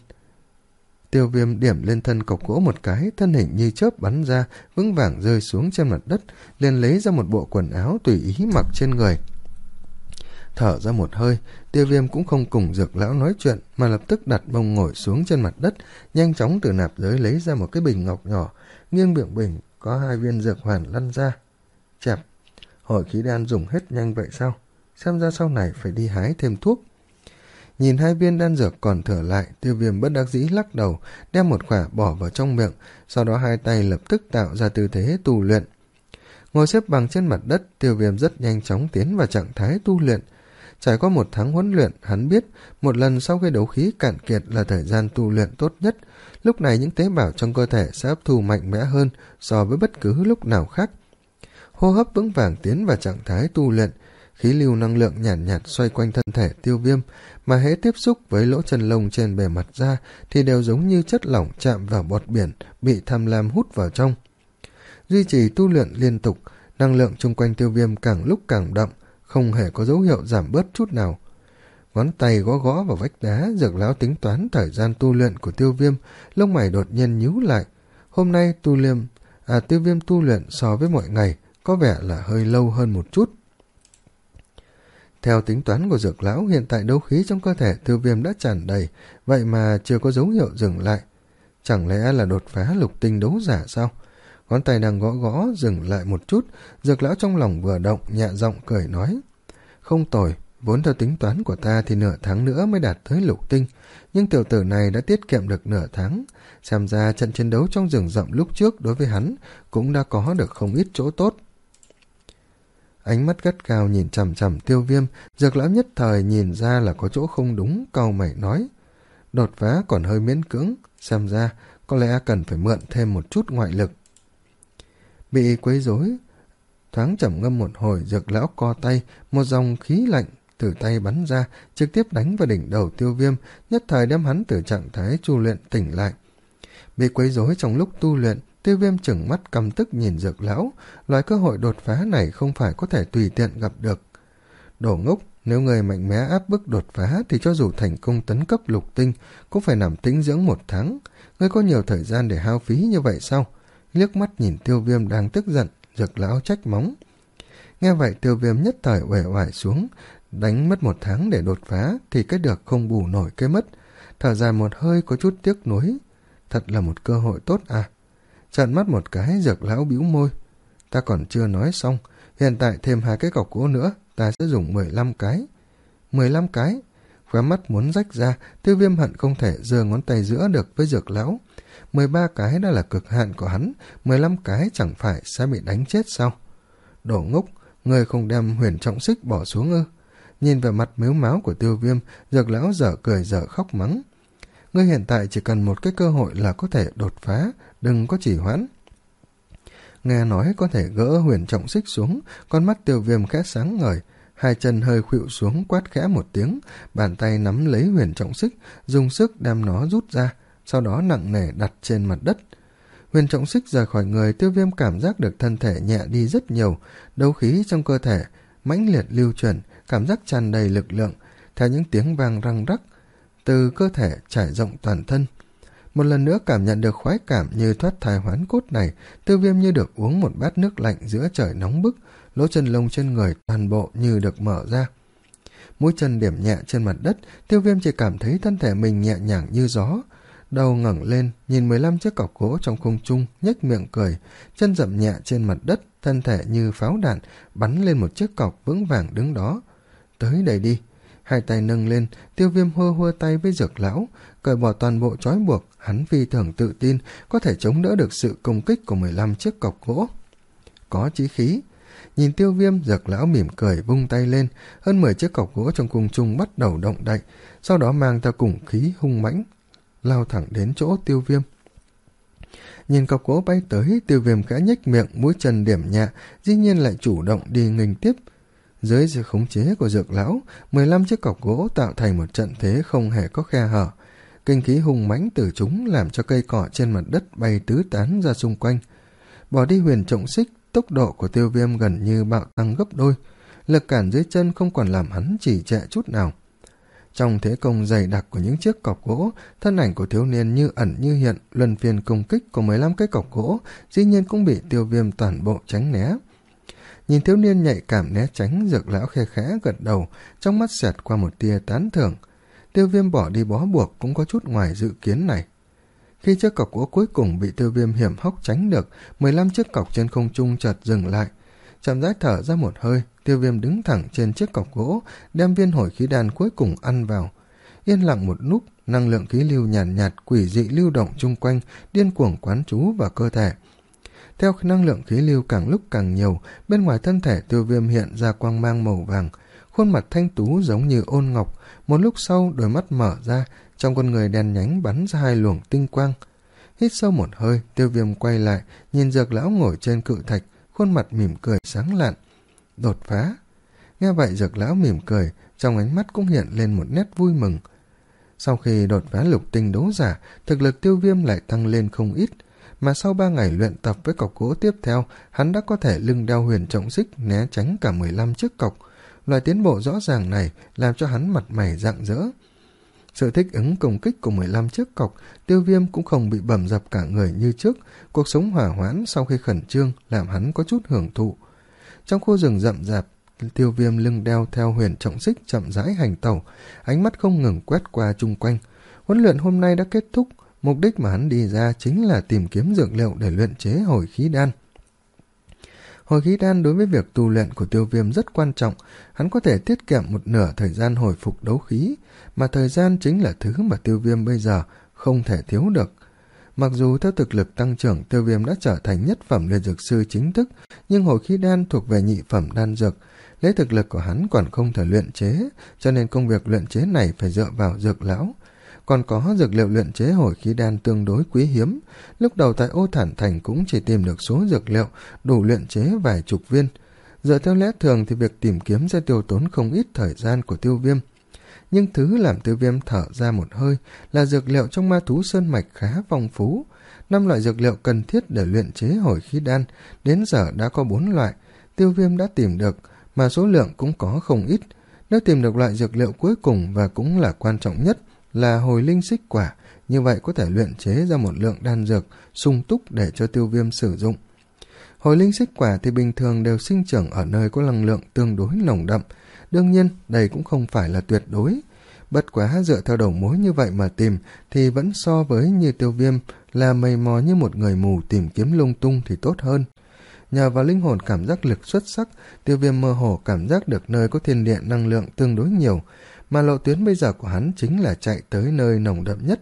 Tiêu Viêm điểm lên thân cọc gỗ một cái, thân hình như chớp bắn ra, vững vàng rơi xuống trên mặt đất, liền lấy ra một bộ quần áo tùy ý mặc trên người. Thở ra một hơi, Tiêu Viêm cũng không cùng Dược lão nói chuyện mà lập tức đặt mông ngồi xuống trên mặt đất, nhanh chóng từ nạp giới lấy ra một cái bình ngọc nhỏ, nghiêng miệng bình có hai viên dược hoàn lăn ra. Chẹp, hồi khí đan dùng hết nhanh vậy sao? Xem ra sau này phải đi hái thêm thuốc. Nhìn hai viên đan dược còn thừa lại, Tiêu Viêm bất đắc dĩ lắc đầu, đem một quả bỏ vào trong miệng, sau đó hai tay lập tức tạo ra tư thế tu luyện. Ngồi xếp bằng trên mặt đất, Tiêu Viêm rất nhanh chóng tiến vào trạng thái tu luyện. Trải qua một tháng huấn luyện, hắn biết một lần sau khi đấu khí cạn kiệt là thời gian tu luyện tốt nhất. Lúc này những tế bào trong cơ thể sẽ hấp thu mạnh mẽ hơn so với bất cứ lúc nào khác. Hô hấp vững vàng tiến vào trạng thái tu luyện, khí lưu năng lượng nhàn nhạt, nhạt xoay quanh thân thể Tiêu Viêm, mà hễ tiếp xúc với lỗ chân lông trên bề mặt da thì đều giống như chất lỏng chạm vào bọt biển bị tham lam hút vào trong. Duy trì tu luyện liên tục, năng lượng chung quanh Tiêu Viêm càng lúc càng đậm, không hề có dấu hiệu giảm bớt chút nào. Ngón tay gõ gõ vào vách đá, Dược lão tính toán thời gian tu luyện của Tiêu Viêm, lông mày đột nhiên nhíu lại. Hôm nay tu liêm, à Tiêu Viêm tu luyện so với mọi ngày có vẻ là hơi lâu hơn một chút. Theo tính toán của Dược lão, hiện tại đấu khí trong cơ thể Tiêu Viêm đã tràn đầy, vậy mà chưa có dấu hiệu dừng lại. Chẳng lẽ là đột phá lục tinh đấu giả sao? Ngón tay đang gõ gõ, dừng lại một chút, Dược lão trong lòng vừa động, nhẹ giọng cười nói. Không tồi, vốn theo tính toán của ta thì nửa tháng nữa mới đạt tới lục tinh, nhưng tiểu tử này đã tiết kiệm được nửa tháng. Xem ra trận chiến đấu trong rừng rậm lúc trước đối với hắn cũng đã có được không ít chỗ tốt. Ánh mắt gắt cao nhìn chằm chằm Tiêu Viêm, Dược lão nhất thời nhìn ra là có chỗ không đúng, cau mày nói. Đột phá còn hơi miễn cưỡng, xem ra có lẽ cần phải mượn thêm một chút ngoại lực. Bị quấy rối, thoáng trầm ngâm một hồi, Dược lão co tay, một dòng khí lạnh từ tay bắn ra, trực tiếp đánh vào đỉnh đầu Tiêu Viêm, nhất thời đem hắn từ trạng thái tu luyện tỉnh lại. Bị quấy rối trong lúc tu luyện, Tiêu Viêm chừng mắt căm tức nhìn Dược lão, loại cơ hội đột phá này không phải có thể tùy tiện gặp được. Đồ ngốc, nếu người mạnh mẽ áp bức đột phá thì cho dù thành công tấn cấp lục tinh cũng phải nằm tĩnh dưỡng một tháng. Ngươi có nhiều thời gian để hao phí như vậy sao? Liếc mắt nhìn Tiêu Viêm đang tức giận, Dược lão trách móng. Nghe vậy Tiêu Viêm nhất thời uể oải xuống, đánh mất một tháng để đột phá thì cái được không bù nổi cái mất. Thở dài một hơi có chút tiếc nuối. Thật là một cơ hội tốt à? Trợn mắt một cái, Dược lão bĩu môi. Ta còn chưa nói xong, hiện tại thêm hai cái cọc gỗ nữa, ta sẽ dùng mười lăm cái. mười lăm cái? Khóe mắt muốn rách ra, Tiêu Viêm hận không thể giơ ngón tay giữa được với Dược lão. mười ba cái đã là cực hạn của hắn, mười lăm cái chẳng phải sẽ bị đánh chết sao? Đồ ngốc, người không đem huyền trọng xích bỏ xuống ư? Nhìn về mặt mếu máo của Tiêu Viêm, Dược lão dở cười dở khóc mắng. Ngươi hiện tại chỉ cần một cái cơ hội là có thể đột phá, đừng có trì hoãn. Nghe nói có thể gỡ huyền trọng xích xuống, con mắt Tiêu Viêm khẽ sáng ngời, hai chân hơi khuỵu xuống quát khẽ một tiếng, bàn tay nắm lấy huyền trọng xích, dùng sức đem nó rút ra, sau đó nặng nề đặt trên mặt đất. Huyền trọng xích rời khỏi người, Tiêu Viêm cảm giác được thân thể nhẹ đi rất nhiều, đấu khí trong cơ thể mãnh liệt lưu chuyển, cảm giác tràn đầy lực lượng, theo những tiếng vang răng rắc từ cơ thể trải rộng toàn thân. Một lần nữa cảm nhận được khoái cảm như thoát thai hoán cốt này, Tiêu Viêm như được uống một bát nước lạnh giữa trời nóng bức, lỗ chân lông trên người toàn bộ như được mở ra. Mũi chân điểm nhẹ trên mặt đất, Tiêu Viêm chỉ cảm thấy thân thể mình nhẹ nhàng như gió. Đầu ngẩng lên, nhìn mười lăm chiếc cọc gỗ trong không trung, nhếch miệng cười, chân dậm nhẹ trên mặt đất, thân thể như pháo đạn, bắn lên một chiếc cọc vững vàng đứng đó. Tới đây đi. Hai tay nâng lên, Tiêu Viêm hơ hơ tay với Dược lão, cởi bỏ toàn bộ trói buộc, hắn phi thường tự tin có thể chống đỡ được sự công kích của mười lăm chiếc cọc gỗ. Có chí khí. Nhìn Tiêu Viêm, Dược lão mỉm cười vung tay lên, hơn mười chiếc cọc gỗ trong cung trung bắt đầu động đậy, sau đó mang theo cùng khí hung mãnh lao thẳng đến chỗ Tiêu Viêm. Nhìn cọc gỗ bay tới, Tiêu Viêm khẽ nhếch miệng, mũi chân điểm nhẹ, dĩ nhiên lại chủ động đi nghênh tiếp. Dưới sự khống chế của Dược lão, mười lăm chiếc cọc gỗ tạo thành một trận thế không hề có khe hở. Kinh khí hùng mãnh từ chúng làm cho cây cỏ trên mặt đất bay tứ tán ra xung quanh. Bỏ đi huyền trọng xích, tốc độ của Tiêu Viêm gần như bạo tăng gấp đôi. Lực cản dưới chân không còn làm hắn trì trệ chút nào. Trong thế công dày đặc của những chiếc cọc gỗ, thân ảnh của thiếu niên như ẩn như hiện, luân phiên công kích của mười lăm cái cọc gỗ, dĩ nhiên cũng bị Tiêu Viêm toàn bộ tránh né. Nhìn thiếu niên nhạy cảm né tránh, Dược lão khe khẽ gật đầu, trong mắt xẹt qua một tia tán thưởng. Tiêu Viêm bỏ đi bó buộc cũng có chút ngoài dự kiến này. Khi chiếc cọc gỗ cuối cùng bị Tiêu Viêm hiểm hóc tránh được, mười lăm chiếc cọc trên không trung chợt dừng lại. Chậm rãi thở ra một hơi, Tiêu Viêm đứng thẳng trên chiếc cọc gỗ, đem viên hồi khí đan cuối cùng ăn vào. Yên lặng một lúc, năng lượng khí lưu nhàn nhạt, nhạt quỷ dị lưu động chung quanh, điên cuồng quán trú vào cơ thể. Theo năng lượng khí lưu càng lúc càng nhiều, bên ngoài thân thể Tiêu Viêm hiện ra quang mang màu vàng, khuôn mặt thanh tú giống như ôn ngọc. Một lúc sau, đôi mắt mở ra, trong con người đen nhánh bắn ra hai luồng tinh quang. Hít sâu một hơi, Tiêu Viêm quay lại, nhìn Dược lão ngồi trên cự thạch, khuôn mặt mỉm cười sáng lạn. Đột phá. Nghe vậy Dược lão mỉm cười, trong ánh mắt cũng hiện lên một nét vui mừng. Sau khi đột phá lục tinh đấu giả, thực lực Tiêu Viêm lại tăng lên không ít, mà sau ba ngày luyện tập với cọc gỗ tiếp theo, hắn đã có thể lưng đeo huyền trọng xích né tránh cả mười lăm chiếc cọc. Loại tiến bộ rõ ràng này làm cho hắn mặt mày rạng rỡ. Sự thích ứng công kích của mười lăm chiếc cọc, Tiêu Viêm cũng không bị bầm dập cả người như trước. Cuộc sống hỏa hoãn sau khi khẩn trương làm hắn có chút hưởng thụ. Trong khu rừng rậm rạp, Tiêu Viêm lưng đeo theo huyền trọng xích chậm rãi hành tẩu, ánh mắt không ngừng quét qua chung quanh. Huấn luyện hôm nay đã kết thúc, mục đích mà hắn đi ra chính là tìm kiếm dược liệu để luyện chế hồi khí đan. Hồi khí đan đối với việc tu luyện của Tiêu Viêm rất quan trọng, hắn có thể tiết kiệm một nửa thời gian hồi phục đấu khí, mà thời gian chính là thứ mà Tiêu Viêm bây giờ không thể thiếu được. Mặc dù theo thực lực tăng trưởng Tiêu Viêm đã trở thành nhất phẩm luyện dược sư chính thức, nhưng hồi khí đan thuộc về nhị phẩm đan dược, lấy thực lực của hắn còn không thể luyện chế, cho nên công việc luyện chế này phải dựa vào Dược lão. Còn có dược liệu luyện chế hồi khí đan tương đối quý hiếm, lúc đầu tại Ô Thản Thành cũng chỉ tìm được số dược liệu đủ luyện chế vài chục viên. Dựa theo lẽ thường thì việc tìm kiếm sẽ tiêu tốn không ít thời gian của Tiêu Viêm. Nhưng thứ làm Tiêu Viêm thở ra một hơi là dược liệu trong ma thú sơn mạch khá phong phú. Năm loại dược liệu cần thiết để luyện chế hồi khí đan, đến giờ đã có bốn loại, Tiêu Viêm đã tìm được, mà số lượng cũng có không ít. Nếu tìm được loại dược liệu cuối cùng và cũng là quan trọng nhất là hồi linh xích quả, như vậy có thể luyện chế ra một lượng đan dược sung túc để cho Tiêu Viêm sử dụng. Hồi linh xích quả thì bình thường đều sinh trưởng ở nơi có năng lượng tương đối nồng đậm, đương nhiên đây cũng không phải là tuyệt đối. Bất quá dựa theo đầu mối như vậy mà tìm thì vẫn so với như Tiêu Viêm là mày mò như một người mù tìm kiếm lung tung thì tốt hơn. Nhờ vào linh hồn cảm giác lực xuất sắc, Tiêu Viêm mơ hồ cảm giác được nơi có thiên địa năng lượng tương đối nhiều, mà lộ tuyến bây giờ của hắn chính là chạy tới nơi nồng đậm nhất.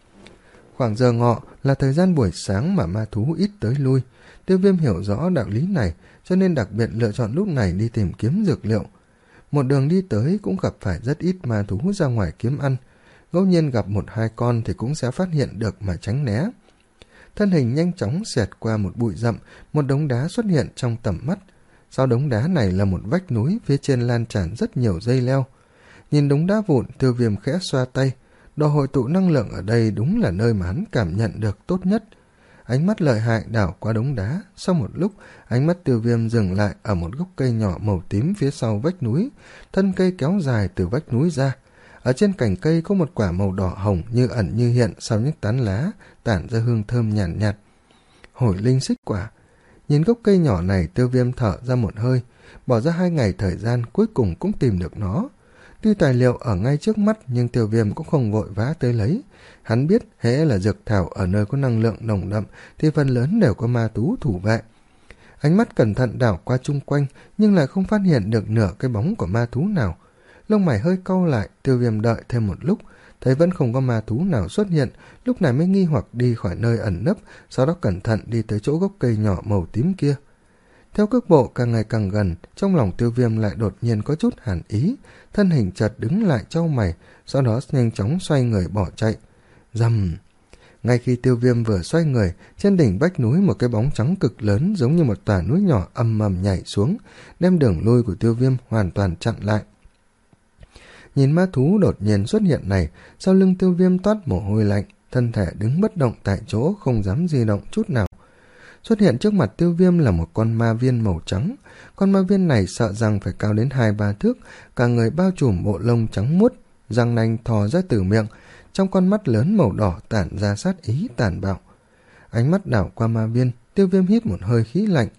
Khoảng giờ ngọ là thời gian buổi sáng mà ma thú ít tới lui. Tiêu Viêm hiểu rõ đạo lý này, cho nên đặc biệt lựa chọn lúc này đi tìm kiếm dược liệu. Một đường đi tới cũng gặp phải rất ít ma thú ra ngoài kiếm ăn, ngẫu nhiên gặp một hai con thì cũng sẽ phát hiện được mà tránh né. Thân hình nhanh chóng xẹt qua một bụi rậm, một đống đá xuất hiện trong tầm mắt. Sau đống đá này là một vách núi, phía trên lan tràn rất nhiều dây leo. Nhìn đống đá vụn, Tiêu Viêm khẽ xoa tay. Đồ hội tụ năng lượng ở đây đúng là nơi mà hắn cảm nhận được tốt nhất. Ánh mắt lợi hại đảo qua đống đá. Sau một lúc, ánh mắt Tiêu Viêm dừng lại ở một gốc cây nhỏ màu tím phía sau vách núi. Thân cây kéo dài từ vách núi ra. Ở trên cành cây có một quả màu đỏ hồng như ẩn như hiện sau những tán lá, tản ra hương thơm nhàn nhạt, nhạt. Hồi linh xích quả. Nhìn gốc cây nhỏ này, Tiêu Viêm thở ra một hơi. Bỏ ra hai ngày thời gian, cuối cùng cũng tìm được nó. Tuy tài liệu ở ngay trước mắt nhưng Tiêu Viêm cũng không vội vã tới lấy. Hắn biết hễ là dược thảo ở nơi có năng lượng nồng đậm thì phần lớn đều có ma thú thủ vệ. Ánh mắt cẩn thận đảo qua chung quanh nhưng lại không phát hiện được nửa cái bóng của ma thú nào. Lông mày hơi cau lại, Tiêu Viêm đợi thêm một lúc, thấy vẫn không có ma thú nào xuất hiện, lúc này mới nghi hoặc đi khỏi nơi ẩn nấp, sau đó cẩn thận đi tới chỗ gốc cây nhỏ màu tím kia. Theo cước bộ càng ngày càng gần, trong lòng Tiêu Viêm lại đột nhiên có chút hàn ý, thân hình chợt đứng lại chau mày, sau đó nhanh chóng xoay người bỏ chạy. Rầm! Ngay khi Tiêu Viêm vừa xoay người, trên đỉnh vách núi một cái bóng trắng cực lớn giống như một tòa núi nhỏ ầm ầm nhảy xuống, đem đường lui của Tiêu Viêm hoàn toàn chặn lại. Nhìn ma thú đột nhiên xuất hiện này, sau lưng Tiêu Viêm toát mồ hôi lạnh, thân thể đứng bất động tại chỗ không dám di động chút nào. Xuất hiện trước mặt Tiêu Viêm là một con ma viên màu trắng. Con ma viên này sợ rằng phải cao đến hai ba thước, cả người bao trùm bộ lông trắng muốt, răng nanh thò ra từ miệng, trong con mắt lớn màu đỏ tản ra sát ý tàn bạo. Ánh mắt đảo qua ma viên, Tiêu Viêm hít một hơi khí lạnh.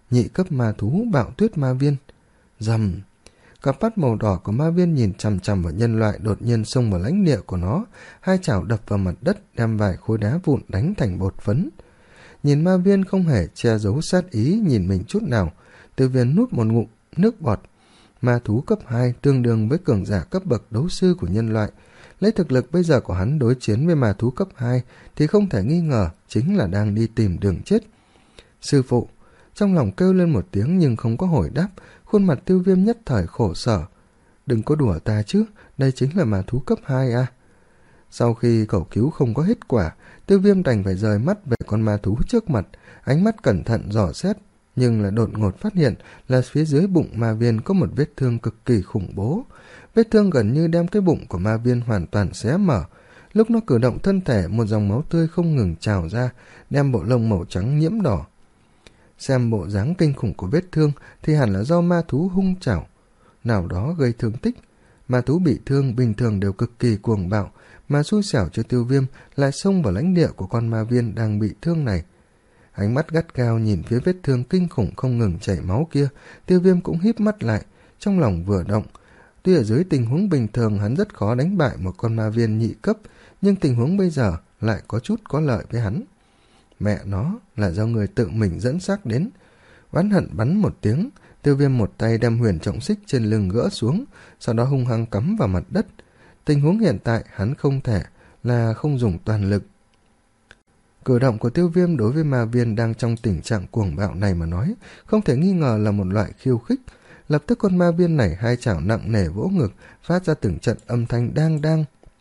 nhị cấp ma thú Bạo Tuyết Ma Viên. Rầm, cặp mắt màu đỏ của ma viên nhìn chằm chằm vào nhân loại đột nhiên xông vào lãnh địa của nó, hai chảo đập vào mặt đất đem vài khối đá vụn đánh thành bột phấn. Nhìn ma viên không hề che giấu sát ý nhìn mình chút nào, Tiêu Viêm nuốt một ngụm nước bọt. Ma thú cấp hai tương đương với cường giả cấp bậc đấu sư của nhân loại. Lấy thực lực bây giờ của hắn đối chiến với ma thú cấp hai thì không thể nghi ngờ chính là đang đi tìm đường chết. Sư phụ, trong lòng kêu lên một tiếng nhưng không có hồi đáp, khuôn mặt Tiêu Viêm nhất thời khổ sở. Đừng có đùa ta chứ, đây chính là ma thú cấp hai à. Sau khi cầu cứu không có kết quả, Tiêu Viêm đành phải rời mắt về con ma thú trước mặt, ánh mắt cẩn thận dò xét, nhưng là đột ngột phát hiện là phía dưới bụng ma viên có một vết thương cực kỳ khủng bố. Vết thương gần như đem cái bụng của ma viên hoàn toàn xé mở. Lúc nó cử động thân thể, một dòng máu tươi không ngừng trào ra, đem bộ lông màu trắng nhiễm đỏ. Xem bộ dáng kinh khủng của vết thương thì hẳn là do ma thú hung chảo nào đó gây thương tích. Ma thú bị thương bình thường đều cực kỳ cuồng bạo, mà xui xẻo cho Tiêu Viêm lại xông vào lãnh địa của con ma viên đang bị thương này. Ánh mắt gắt gao nhìn phía vết thương kinh khủng không ngừng chảy máu kia, Tiêu Viêm cũng híp mắt lại, trong lòng vừa động. Tuy ở dưới tình huống bình thường hắn rất khó đánh bại một con ma viên nhị cấp, nhưng tình huống bây giờ lại có chút có lợi với hắn. Mẹ nó là do người tự mình dẫn xác đến. Oán hận bắn một tiếng, Tiêu Viêm một tay đem huyền trọng xích trên lưng gỡ xuống, sau đó hung hăng cắm vào mặt đất. Tình huống hiện tại hắn không thể là không dùng toàn lực. Cử động của Tiêu Viêm đối với ma viên đang trong tình trạng cuồng bạo này mà nói, không thể nghi ngờ là một loại khiêu khích. Lập tức con ma viên này hai chảo nặng nề vỗ ngực, phát ra từng trận âm thanh đang đang.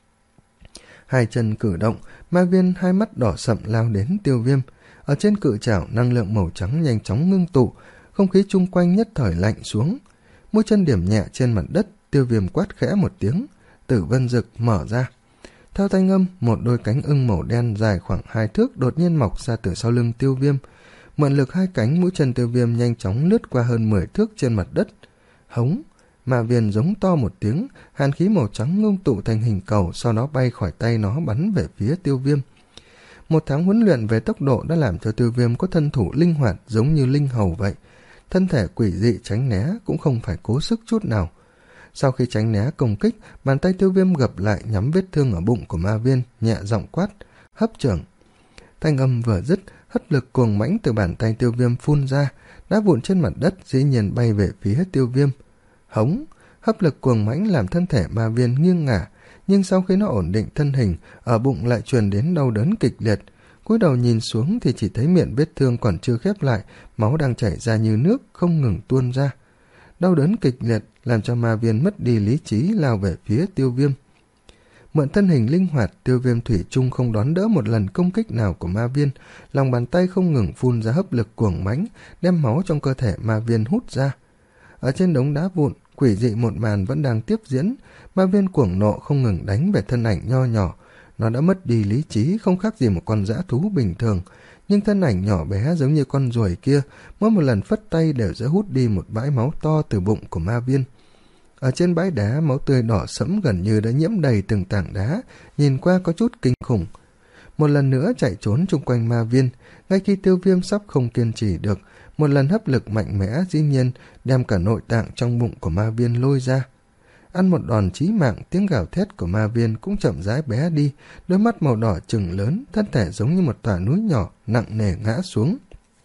Hai chân cử động, ma viên hai mắt đỏ sậm lao đến Tiêu Viêm. Ở trên cự chảo, năng lượng màu trắng nhanh chóng ngưng tụ, không khí chung quanh nhất thời lạnh xuống. Mũi chân điểm nhẹ trên mặt đất, Tiêu Viêm quát khẽ một tiếng, tử vân dực mở ra. Theo thanh âm, một đôi cánh ưng màu đen dài khoảng hai thước đột nhiên mọc ra từ sau lưng Tiêu Viêm. Mượn lực hai cánh, mũi chân Tiêu Viêm nhanh chóng lướt qua hơn mười thước trên mặt đất. Hống, ma viên giống to một tiếng, hàn khí màu trắng ngưng tụ thành hình cầu, sau đó bay khỏi tay nó bắn về phía Tiêu Viêm. Một tháng huấn luyện về tốc độ đã làm cho Tiêu Viêm có thân thủ linh hoạt giống như linh hầu vậy. Thân thể quỷ dị tránh né cũng không phải cố sức chút nào. Sau khi tránh né công kích, bàn tay Tiêu Viêm gập lại nhắm vết thương ở bụng của ma viên, nhẹ giọng quát, hấp trưởng. Thanh âm vừa dứt, hấp lực cuồng mãnh từ bàn tay Tiêu Viêm phun ra, đá vụn trên mặt đất dĩ nhiên bay về phía Tiêu Viêm. Hống, hấp lực cuồng mãnh làm thân thể ma viên nghiêng ngả, nhưng sau khi nó ổn định thân hình, ở bụng lại truyền đến đau đớn kịch liệt. Cúi đầu nhìn xuống thì chỉ thấy miệng vết thương còn chưa khép lại, máu đang chảy ra như nước, không ngừng tuôn ra. Đau đớn kịch liệt làm cho ma viên mất đi lý trí, lao về phía Tiêu Viêm. Mượn thân hình linh hoạt, Tiêu Viêm thủy chung không đón đỡ một lần công kích nào của ma viên, lòng bàn tay không ngừng phun ra hấp lực cuồng mãnh, đem máu trong cơ thể ma viên hút ra. Ở trên đống đá vụn, quỷ dị một màn vẫn đang tiếp diễn, ma viên cuồng nộ không ngừng đánh về thân ảnh nho nhỏ. Nó đã mất đi lý trí, không khác gì một con dã thú bình thường, nhưng thân ảnh nhỏ bé giống như con ruồi kia, mỗi một lần phất tay đều sẽ hút đi một bãi máu to từ bụng của ma viên. Ở trên bãi đá, máu tươi đỏ sẫm gần như đã nhiễm đầy từng tảng đá, nhìn qua có chút kinh khủng. Một lần nữa chạy trốn chung quanh ma viên, ngay khi Tiêu Viêm sắp không kiên trì được, một lần hấp lực mạnh mẽ dĩ nhiên đem cả nội tạng trong bụng của ma viên lôi ra. Ăn một đòn chí mạng, tiếng gào thét của ma viên cũng chậm rãi bé đi, đôi mắt màu đỏ trừng lớn, thân thể giống như một tòa núi nhỏ nặng nề ngã xuống.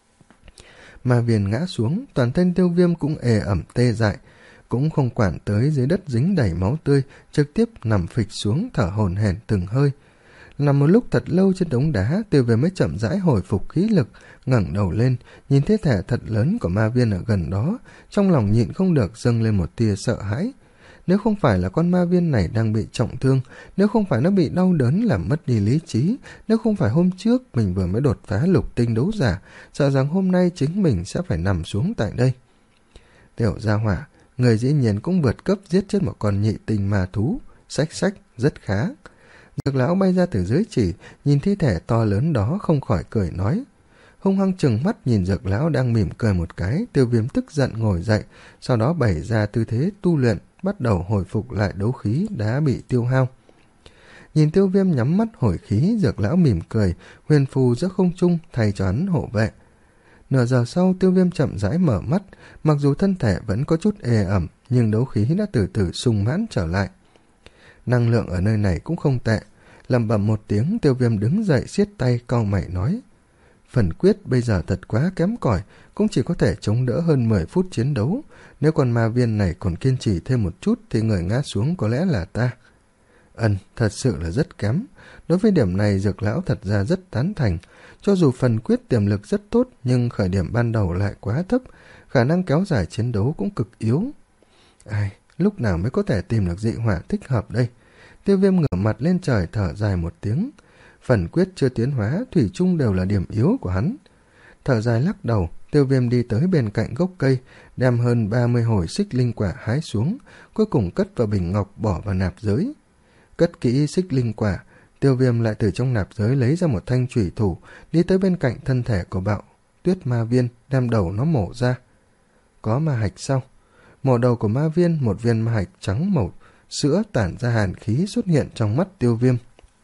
Ma viên ngã xuống, toàn thân Tiêu Viêm cũng ề ẩm tê dại, cũng không quản tới dưới đất dính đầy máu tươi, trực tiếp nằm phịch xuống thở hổn hển từng hơi. Nằm một lúc thật lâu trên đống đá, Tiêu Viêm mới chậm rãi hồi phục khí lực, ngẩng đầu lên, nhìn thấy thể thật lớn của ma viên ở gần đó, trong lòng nhịn không được dâng lên một tia sợ hãi. Nếu không phải là con ma viên này đang bị trọng thương, nếu không phải nó bị đau đớn làm mất đi lý trí, nếu không phải hôm trước mình vừa mới đột phá lục tinh đấu giả, sợ rằng hôm nay chính mình sẽ phải nằm xuống tại đây. Tiểu gia hỏa, người dĩ nhiên cũng vượt cấp giết chết một con nhị tinh ma thú, xách xách, rất khá. Dược lão bay ra từ dưới chỉ, nhìn thi thể to lớn đó không khỏi cười nói. Hung hăng trừng mắt nhìn Dược lão đang mỉm cười một cái, Tiêu Viêm tức giận ngồi dậy, sau đó bày ra tư thế tu luyện, bắt đầu hồi phục lại đấu khí đã bị tiêu hao. Nhìn Tiêu Viêm nhắm mắt hồi khí, Dược lão mỉm cười, huyền phù giữa không trung thay cho hắn hộ vệ. Nửa giờ sau, Tiêu Viêm chậm rãi mở mắt, mặc dù thân thể vẫn có chút ê ẩm, nhưng đấu khí đã từ từ sung mãn trở lại. Năng lượng ở nơi này cũng không tệ. Lẩm bẩm một tiếng, Tiêu Viêm đứng dậy siết tay cau mày nói: phần quyết bây giờ thật quá kém cỏi, cũng chỉ có thể chống đỡ hơn mười phút chiến đấu. Nếu con ma viên này còn kiên trì thêm một chút thì người ngã xuống có lẽ là ta. Ân, thật sự là rất kém. Đối với điểm này, Dược lão thật ra rất tán thành. Cho dù phần quyết tiềm lực rất tốt, nhưng khởi điểm ban đầu lại quá thấp, khả năng kéo dài chiến đấu cũng cực yếu. Ai, lúc nào mới có thể tìm được dị hỏa thích hợp đây? Tiêu Viêm ngửa mặt lên trời thở dài một tiếng. Phần quyết chưa tiến hóa, thủy chung đều là điểm yếu của hắn. Thở dài lắc đầu, Tiêu Viêm đi tới bên cạnh gốc cây, đem hơn ba mươi hồi xích linh quả hái xuống, cuối cùng cất vào bình ngọc bỏ vào nạp giới. Cất kỹ xích linh quả, Tiêu Viêm lại từ trong nạp giới lấy ra một thanh chủy thủ, đi tới bên cạnh thân thể của bạo tuyết ma viên, đem đầu nó mổ ra. Có ma hạch sau. Mổ đầu của ma viên, một viên ma hạch trắng màu sữa tản ra hàn khí xuất hiện trong mắt Tiêu Viêm.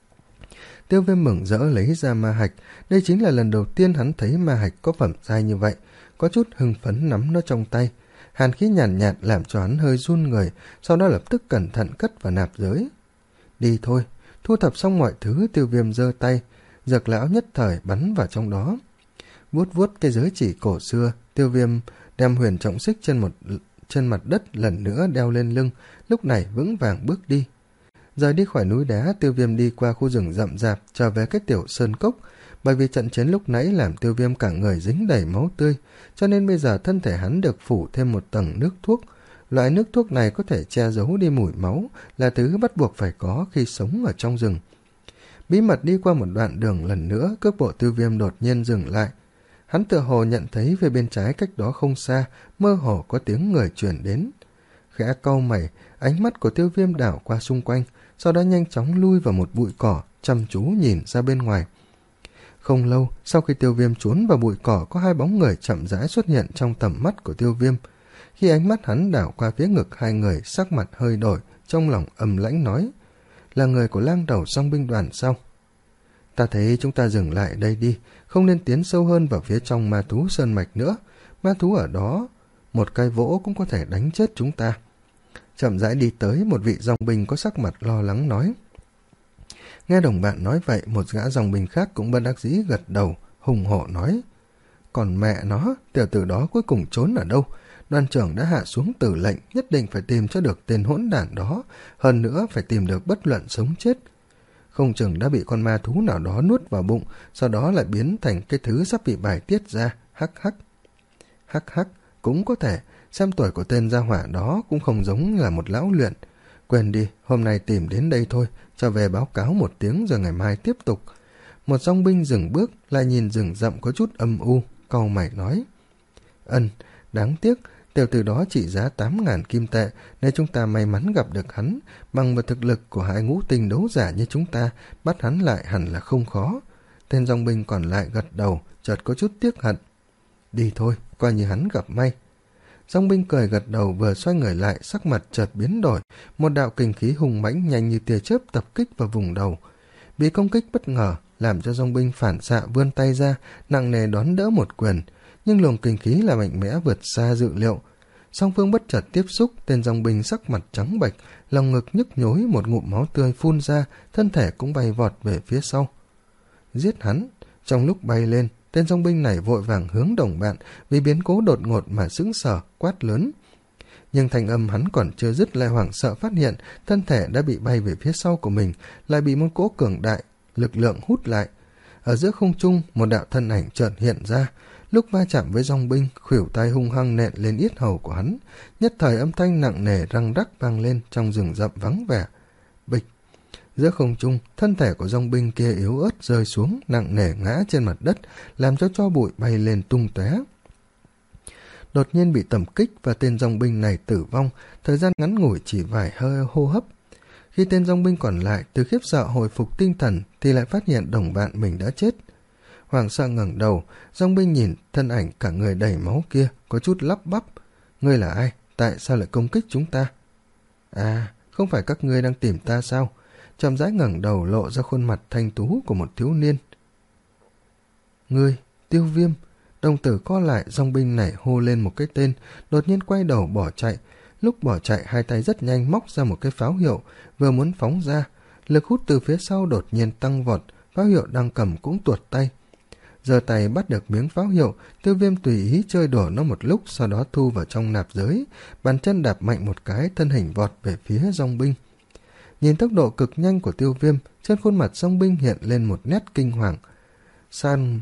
Tiêu Viêm mừng rỡ lấy ra ma hạch, đây chính là lần đầu tiên hắn thấy ma hạch có phẩm giai như vậy, có chút hưng phấn nắm nó trong tay. Hàn khí nhàn nhạt, nhạt làm cho hắn hơi run người, sau đó lập tức cẩn thận cất vào nạp giới. Đi thôi. Thu thập xong mọi thứ, Tiêu Viêm giơ tay, Dược lão nhất thời bắn vào trong đó. Vuốt vuốt cái giới chỉ cổ xưa, Tiêu Viêm đem huyền trọng xích trên một trên mặt đất lần nữa đeo lên lưng, lúc này vững vàng bước đi. Rời đi khỏi núi đá, Tiêu Viêm đi qua khu rừng rậm rạp, trở về cái tiểu sơn cốc. Bởi vì trận chiến lúc nãy làm Tiêu Viêm cả người dính đầy máu tươi, cho nên bây giờ thân thể hắn được phủ thêm một tầng nước thuốc. Loại nước thuốc này có thể che giấu đi mùi máu, là thứ bắt buộc phải có khi sống ở trong rừng. Bí mật đi qua một đoạn đường lần nữa, cước bộ Tiêu Viêm đột nhiên dừng lại. Hắn tựa hồ nhận thấy về bên trái cách đó không xa, mơ hồ có tiếng người truyền đến. Khẽ cau mày, ánh mắt của Tiêu Viêm đảo qua xung quanh, sau đó nhanh chóng lui vào một bụi cỏ, chăm chú nhìn ra bên ngoài. Không lâu, sau khi Tiêu Viêm trốn vào bụi cỏ, có hai bóng người chậm rãi xuất hiện trong tầm mắt của Tiêu Viêm. Khi ánh mắt hắn đảo qua phía ngực hai người, sắc mặt hơi đổi, trong lòng âm lãnh nói: là người của lang đầu song binh đoàn sao? Ta thấy chúng ta dừng lại đây đi, không nên tiến sâu hơn vào phía trong ma thú sơn mạch nữa. Ma thú ở đó, một cái vỗ cũng có thể đánh chết chúng ta. Chậm rãi đi tới, một vị dòng binh có sắc mặt lo lắng nói. Nghe đồng bạn nói vậy, một gã dòng binh khác cũng bất đắc dĩ gật đầu, hùng hổ nói: còn mẹ nó, tiểu tử đó cuối cùng trốn ở đâu? Đoàn trưởng đã hạ xuống tử lệnh, nhất định phải tìm cho được tên hỗn đản đó, hơn nữa phải tìm được bất luận sống chết. Không chừng đã bị con ma thú nào đó nuốt vào bụng, sau đó lại biến thành cái thứ sắp bị bài tiết ra. Hắc hắc. Hắc hắc, cũng có thể, xem tuổi của tên gia hỏa đó cũng không giống là một lão luyện. Quên đi, hôm nay tìm đến đây thôi, trở về báo cáo một tiếng rồi ngày mai tiếp tục. Một dòng binh dừng bước, lại nhìn rừng rậm có chút âm u, cau mày nói. Ân, đáng tiếc, tiểu tử đó trị giá tám ngàn kim tệ, nếu chúng ta may mắn gặp được hắn, bằng một thực lực của hai ngũ tinh đấu giả như chúng ta, bắt hắn lại hẳn là không khó. Tên dòng binh còn lại gật đầu, chợt có chút tiếc hận. Đi thôi, coi như hắn gặp may. Dòng binh cười gật đầu, vừa xoay người lại, sắc mặt chợt biến đổi, một đạo kình khí hùng mãnh nhanh như tia chớp tập kích vào vùng đầu. Bị công kích bất ngờ, làm cho dòng binh phản xạ vươn tay ra, nặng nề đón đỡ một quyền, nhưng luồng kình khí là mạnh mẽ vượt xa dự liệu. Song phương bất chợt tiếp xúc, tên dòng binh sắc mặt trắng bệch, lòng ngực nhức nhối, một ngụm máu tươi phun ra, thân thể cũng bay vọt về phía sau. Giết hắn! Trong lúc bay lên, tên dòng binh này vội vàng hướng đồng bạn, vì biến cố đột ngột mà sững sờ, quát lớn. Nhưng thanh âm hắn còn chưa dứt lại hoảng sợ phát hiện, thân thể đã bị bay về phía sau của mình, lại bị một cỗ cường đại, lực lượng hút lại. Ở giữa không trung, một đạo thân ảnh chợt hiện ra, lúc va chạm với dòng binh, khuỷu tay hung hăng nện lên yết hầu của hắn, nhất thời âm thanh nặng nề răng rắc vang lên trong rừng rậm vắng vẻ. Bịch! Giữa không trung, thân thể của dòng binh kia yếu ớt rơi xuống, nặng nề ngã trên mặt đất, làm cho tro bụi bay lên tung tóe. Đột nhiên bị tầm kích và tên dòng binh này tử vong, thời gian ngắn ngủi chỉ vài hơi hô hấp. Khi tên dòng binh còn lại từ khiếp sợ hồi phục tinh thần thì lại phát hiện đồng bạn mình đã chết. Hoàng sợ ngẩng đầu, dòng binh nhìn thân ảnh cả người đầy máu kia, có chút lắp bắp. Ngươi là ai? Tại sao lại công kích chúng ta? À, không phải các ngươi đang tìm ta sao? Chậm rãi ngẩng đầu lộ ra khuôn mặt thanh tú của một thiếu niên. Ngươi, Tiêu Viêm, Đồng tử co lại, dòng binh này hô lên một cái tên, đột nhiên quay đầu bỏ chạy. Lúc bỏ chạy, hai tay rất nhanh móc ra một cái pháo hiệu, vừa muốn phóng ra. Lực hút từ phía sau đột nhiên tăng vọt, pháo hiệu đang cầm cũng tuột tay. Giơ tay bắt được miếng pháo hiệu, Tiêu Viêm tùy ý chơi đổ nó một lúc, sau đó thu vào trong nạp giới, bàn chân đạp mạnh một cái, thân hình vọt về phía dòng binh. Nhìn tốc độ cực nhanh của Tiêu Viêm, trên khuôn mặt dòng binh hiện lên một nét kinh hoàng. San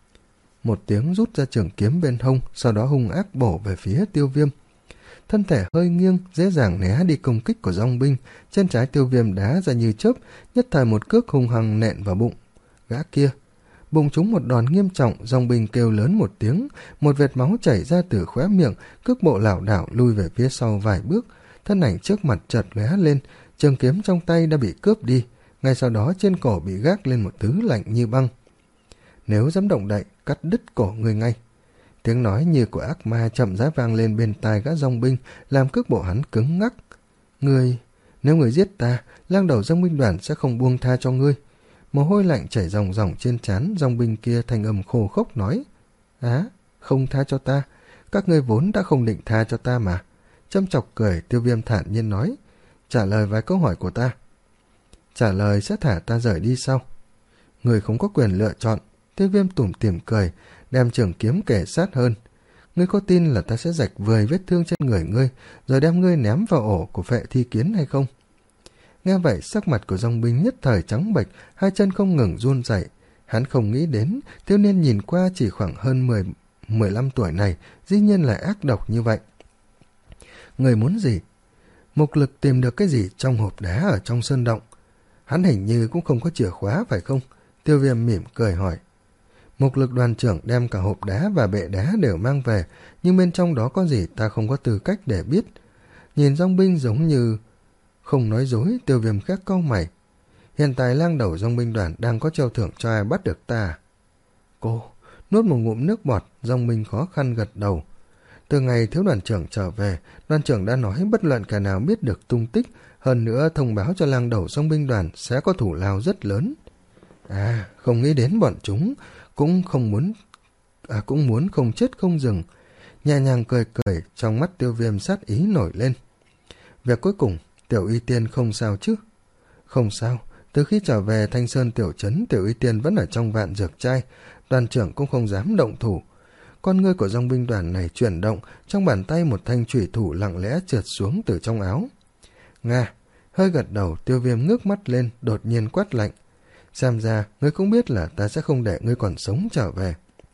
một tiếng rút ra trường kiếm bên hông, sau đó hung ác bổ về phía Tiêu Viêm. Thân thể hơi nghiêng, dễ dàng né đi công kích của dòng binh, chân trái Tiêu Viêm đá ra như chớp, nhất thời một cước hung hăng nện vào bụng gã kia. Bụng trúng một đòn nghiêm trọng, dòng binh kêu lớn một tiếng, một vệt máu chảy ra từ khóe miệng, cước bộ lảo đảo lui về phía sau vài bước, thân ảnh trước mặt chợt lóe lên, trường kiếm trong tay đã bị cướp đi, ngay sau đó trên cổ bị gác lên một thứ lạnh như băng. Nếu dám động đậy, cắt đứt cổ người ngay. Tiếng nói như của ác ma chậm rãi vang lên bên tai gã dòng binh, làm cước bộ hắn cứng ngắc. Ngươi, nếu người giết ta, lang đầu dòng binh đoàn sẽ không buông tha cho ngươi. Mồ hôi lạnh chảy ròng ròng trên trán, dòng binh kia thanh âm khô khốc nói. Á, không tha cho ta, các ngươi vốn đã không định tha cho ta mà. Châm chọc cười, Tiêu Viêm thản nhiên nói. Trả lời vài câu hỏi của ta. Trả lời sẽ thả ta rời đi sau. Người không có quyền lựa chọn. Tiêu Viêm tủm tỉm cười, đem trường kiếm kề sát hơn. Ngươi có tin là ta sẽ rạch vười vết thương trên người ngươi, rồi đem ngươi ném vào ổ của phệ thi kiến hay không? Nghe vậy, sắc mặt của dòng binh nhất thời trắng bệch, hai chân không ngừng run rẩy. Hắn không nghĩ đến, thiếu niên nhìn qua chỉ khoảng hơn mười, mười lăm tuổi này, dĩ nhiên lại ác độc như vậy. Người muốn gì? Mục Lực tìm được cái gì trong hộp đá ở trong sơn động? Hắn hình như cũng không có chìa khóa phải không? Tiêu Viêm mỉm cười hỏi. Mục Lực đoàn trưởng đem cả hộp đá và bệ đá đều mang về, nhưng bên trong đó có gì ta không có tư cách để biết. Nhìn dòng binh giống như không nói dối, Tiêu Viêm khẽ cau mày. Hiện tại lang đầu dòng binh đoàn đang có treo thưởng cho ai bắt được ta. Cô nuốt một ngụm nước bọt, dòng binh khó khăn gật đầu. Từ ngày thiếu đoàn trưởng trở về, đoàn trưởng đã nói bất luận kẻ nào biết được tung tích, hơn nữa thông báo cho lang đầu dòng binh đoàn sẽ có thủ lao rất lớn. À, không nghĩ đến bọn chúng cũng không muốn à cũng muốn không chết không dừng. Nhẹ nhàng cười cười, trong mắt Tiêu Viêm sát ý nổi lên. Việc cuối cùng, Tiểu Y Tiên không sao chứ? Không sao, từ khi trở về Thanh Sơn tiểu trấn, Tiểu Y Tiên vẫn ở trong vạn dược trai, đoàn trưởng cũng không dám động thủ. Con ngươi của dòng binh đoàn này chuyển động, trong bàn tay một thanh chủy thủ lặng lẽ trượt xuống từ trong áo. Nga, hơi gật đầu, Tiêu Viêm ngước mắt lên, đột nhiên quát lạnh. Xem ra, ngươi cũng biết là ta sẽ không để ngươi còn sống trở về.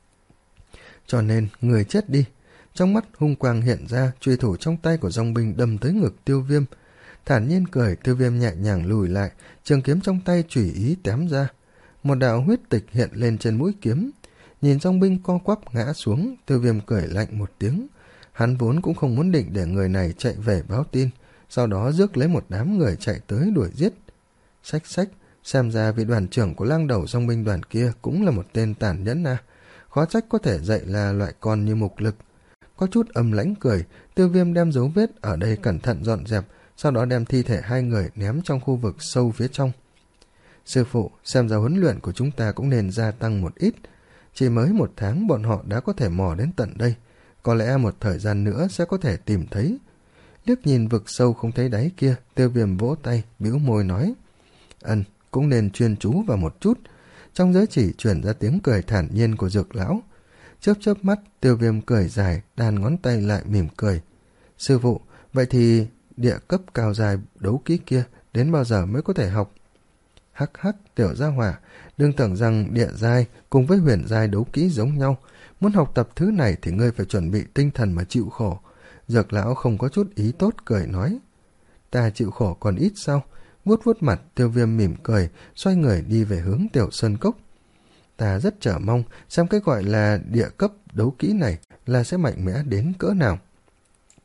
Cho nên, ngươi chết đi. Trong mắt hung quang hiện ra, chùy thủ trong tay của dòng binh đâm tới ngực Tiêu Viêm. Thản nhiên cười, Tiêu Viêm nhẹ nhàng lùi lại, trường kiếm trong tay chùy ý tém ra. Một đạo huyết tịch hiện lên trên mũi kiếm. Nhìn dòng binh co quắp ngã xuống, Tiêu Viêm cười lạnh một tiếng. Hắn vốn cũng không muốn định để người này chạy về báo tin, sau đó rước lấy một đám người chạy tới đuổi giết. Xách xách, xem ra vị đoàn trưởng của lang đầu dòng binh đoàn kia cũng là một tên tàn nhẫn à. Khó trách có thể dạy là loại con như Mục Lực. Có chút âm lãnh cười, Tiêu Viêm đem dấu vết ở đây cẩn thận dọn dẹp, sau đó đem thi thể hai người ném trong khu vực sâu phía trong. Sư phụ, xem ra huấn luyện của chúng ta cũng nên gia tăng một ít. Chỉ mới một tháng bọn họ đã có thể mò đến tận đây, có lẽ một thời gian nữa sẽ có thể tìm thấy. Liếc nhìn vực sâu không thấy đáy kia, Tiêu Viêm vỗ tay, bĩu môi nói. Ân, cũng nên chuyên chú vào một chút. Trong giới chỉ chuyển ra tiếng cười thản nhiên của Dược lão. Chớp chớp mắt, Tiêu Viêm cười dài, đan ngón tay lại mỉm cười. Sư phụ, vậy thì địa cấp cao dài đấu kỹ kia đến bao giờ mới có thể học? Hắc hắc, tiểu gia hỏa, đừng tưởng rằng địa giai cùng với huyền giai đấu kỹ giống nhau. Muốn học tập thứ này thì ngươi phải chuẩn bị tinh thần mà chịu khổ. Dược lão không có chút ý tốt cười nói. Ta chịu khổ còn ít sao? Vuốt vuốt mặt, Tiêu Viêm mỉm cười, xoay người đi về hướng Tiểu Sơn Cốc. Ta rất chờ mong xem cái gọi là địa cấp đấu kỹ này là sẽ mạnh mẽ đến cỡ nào.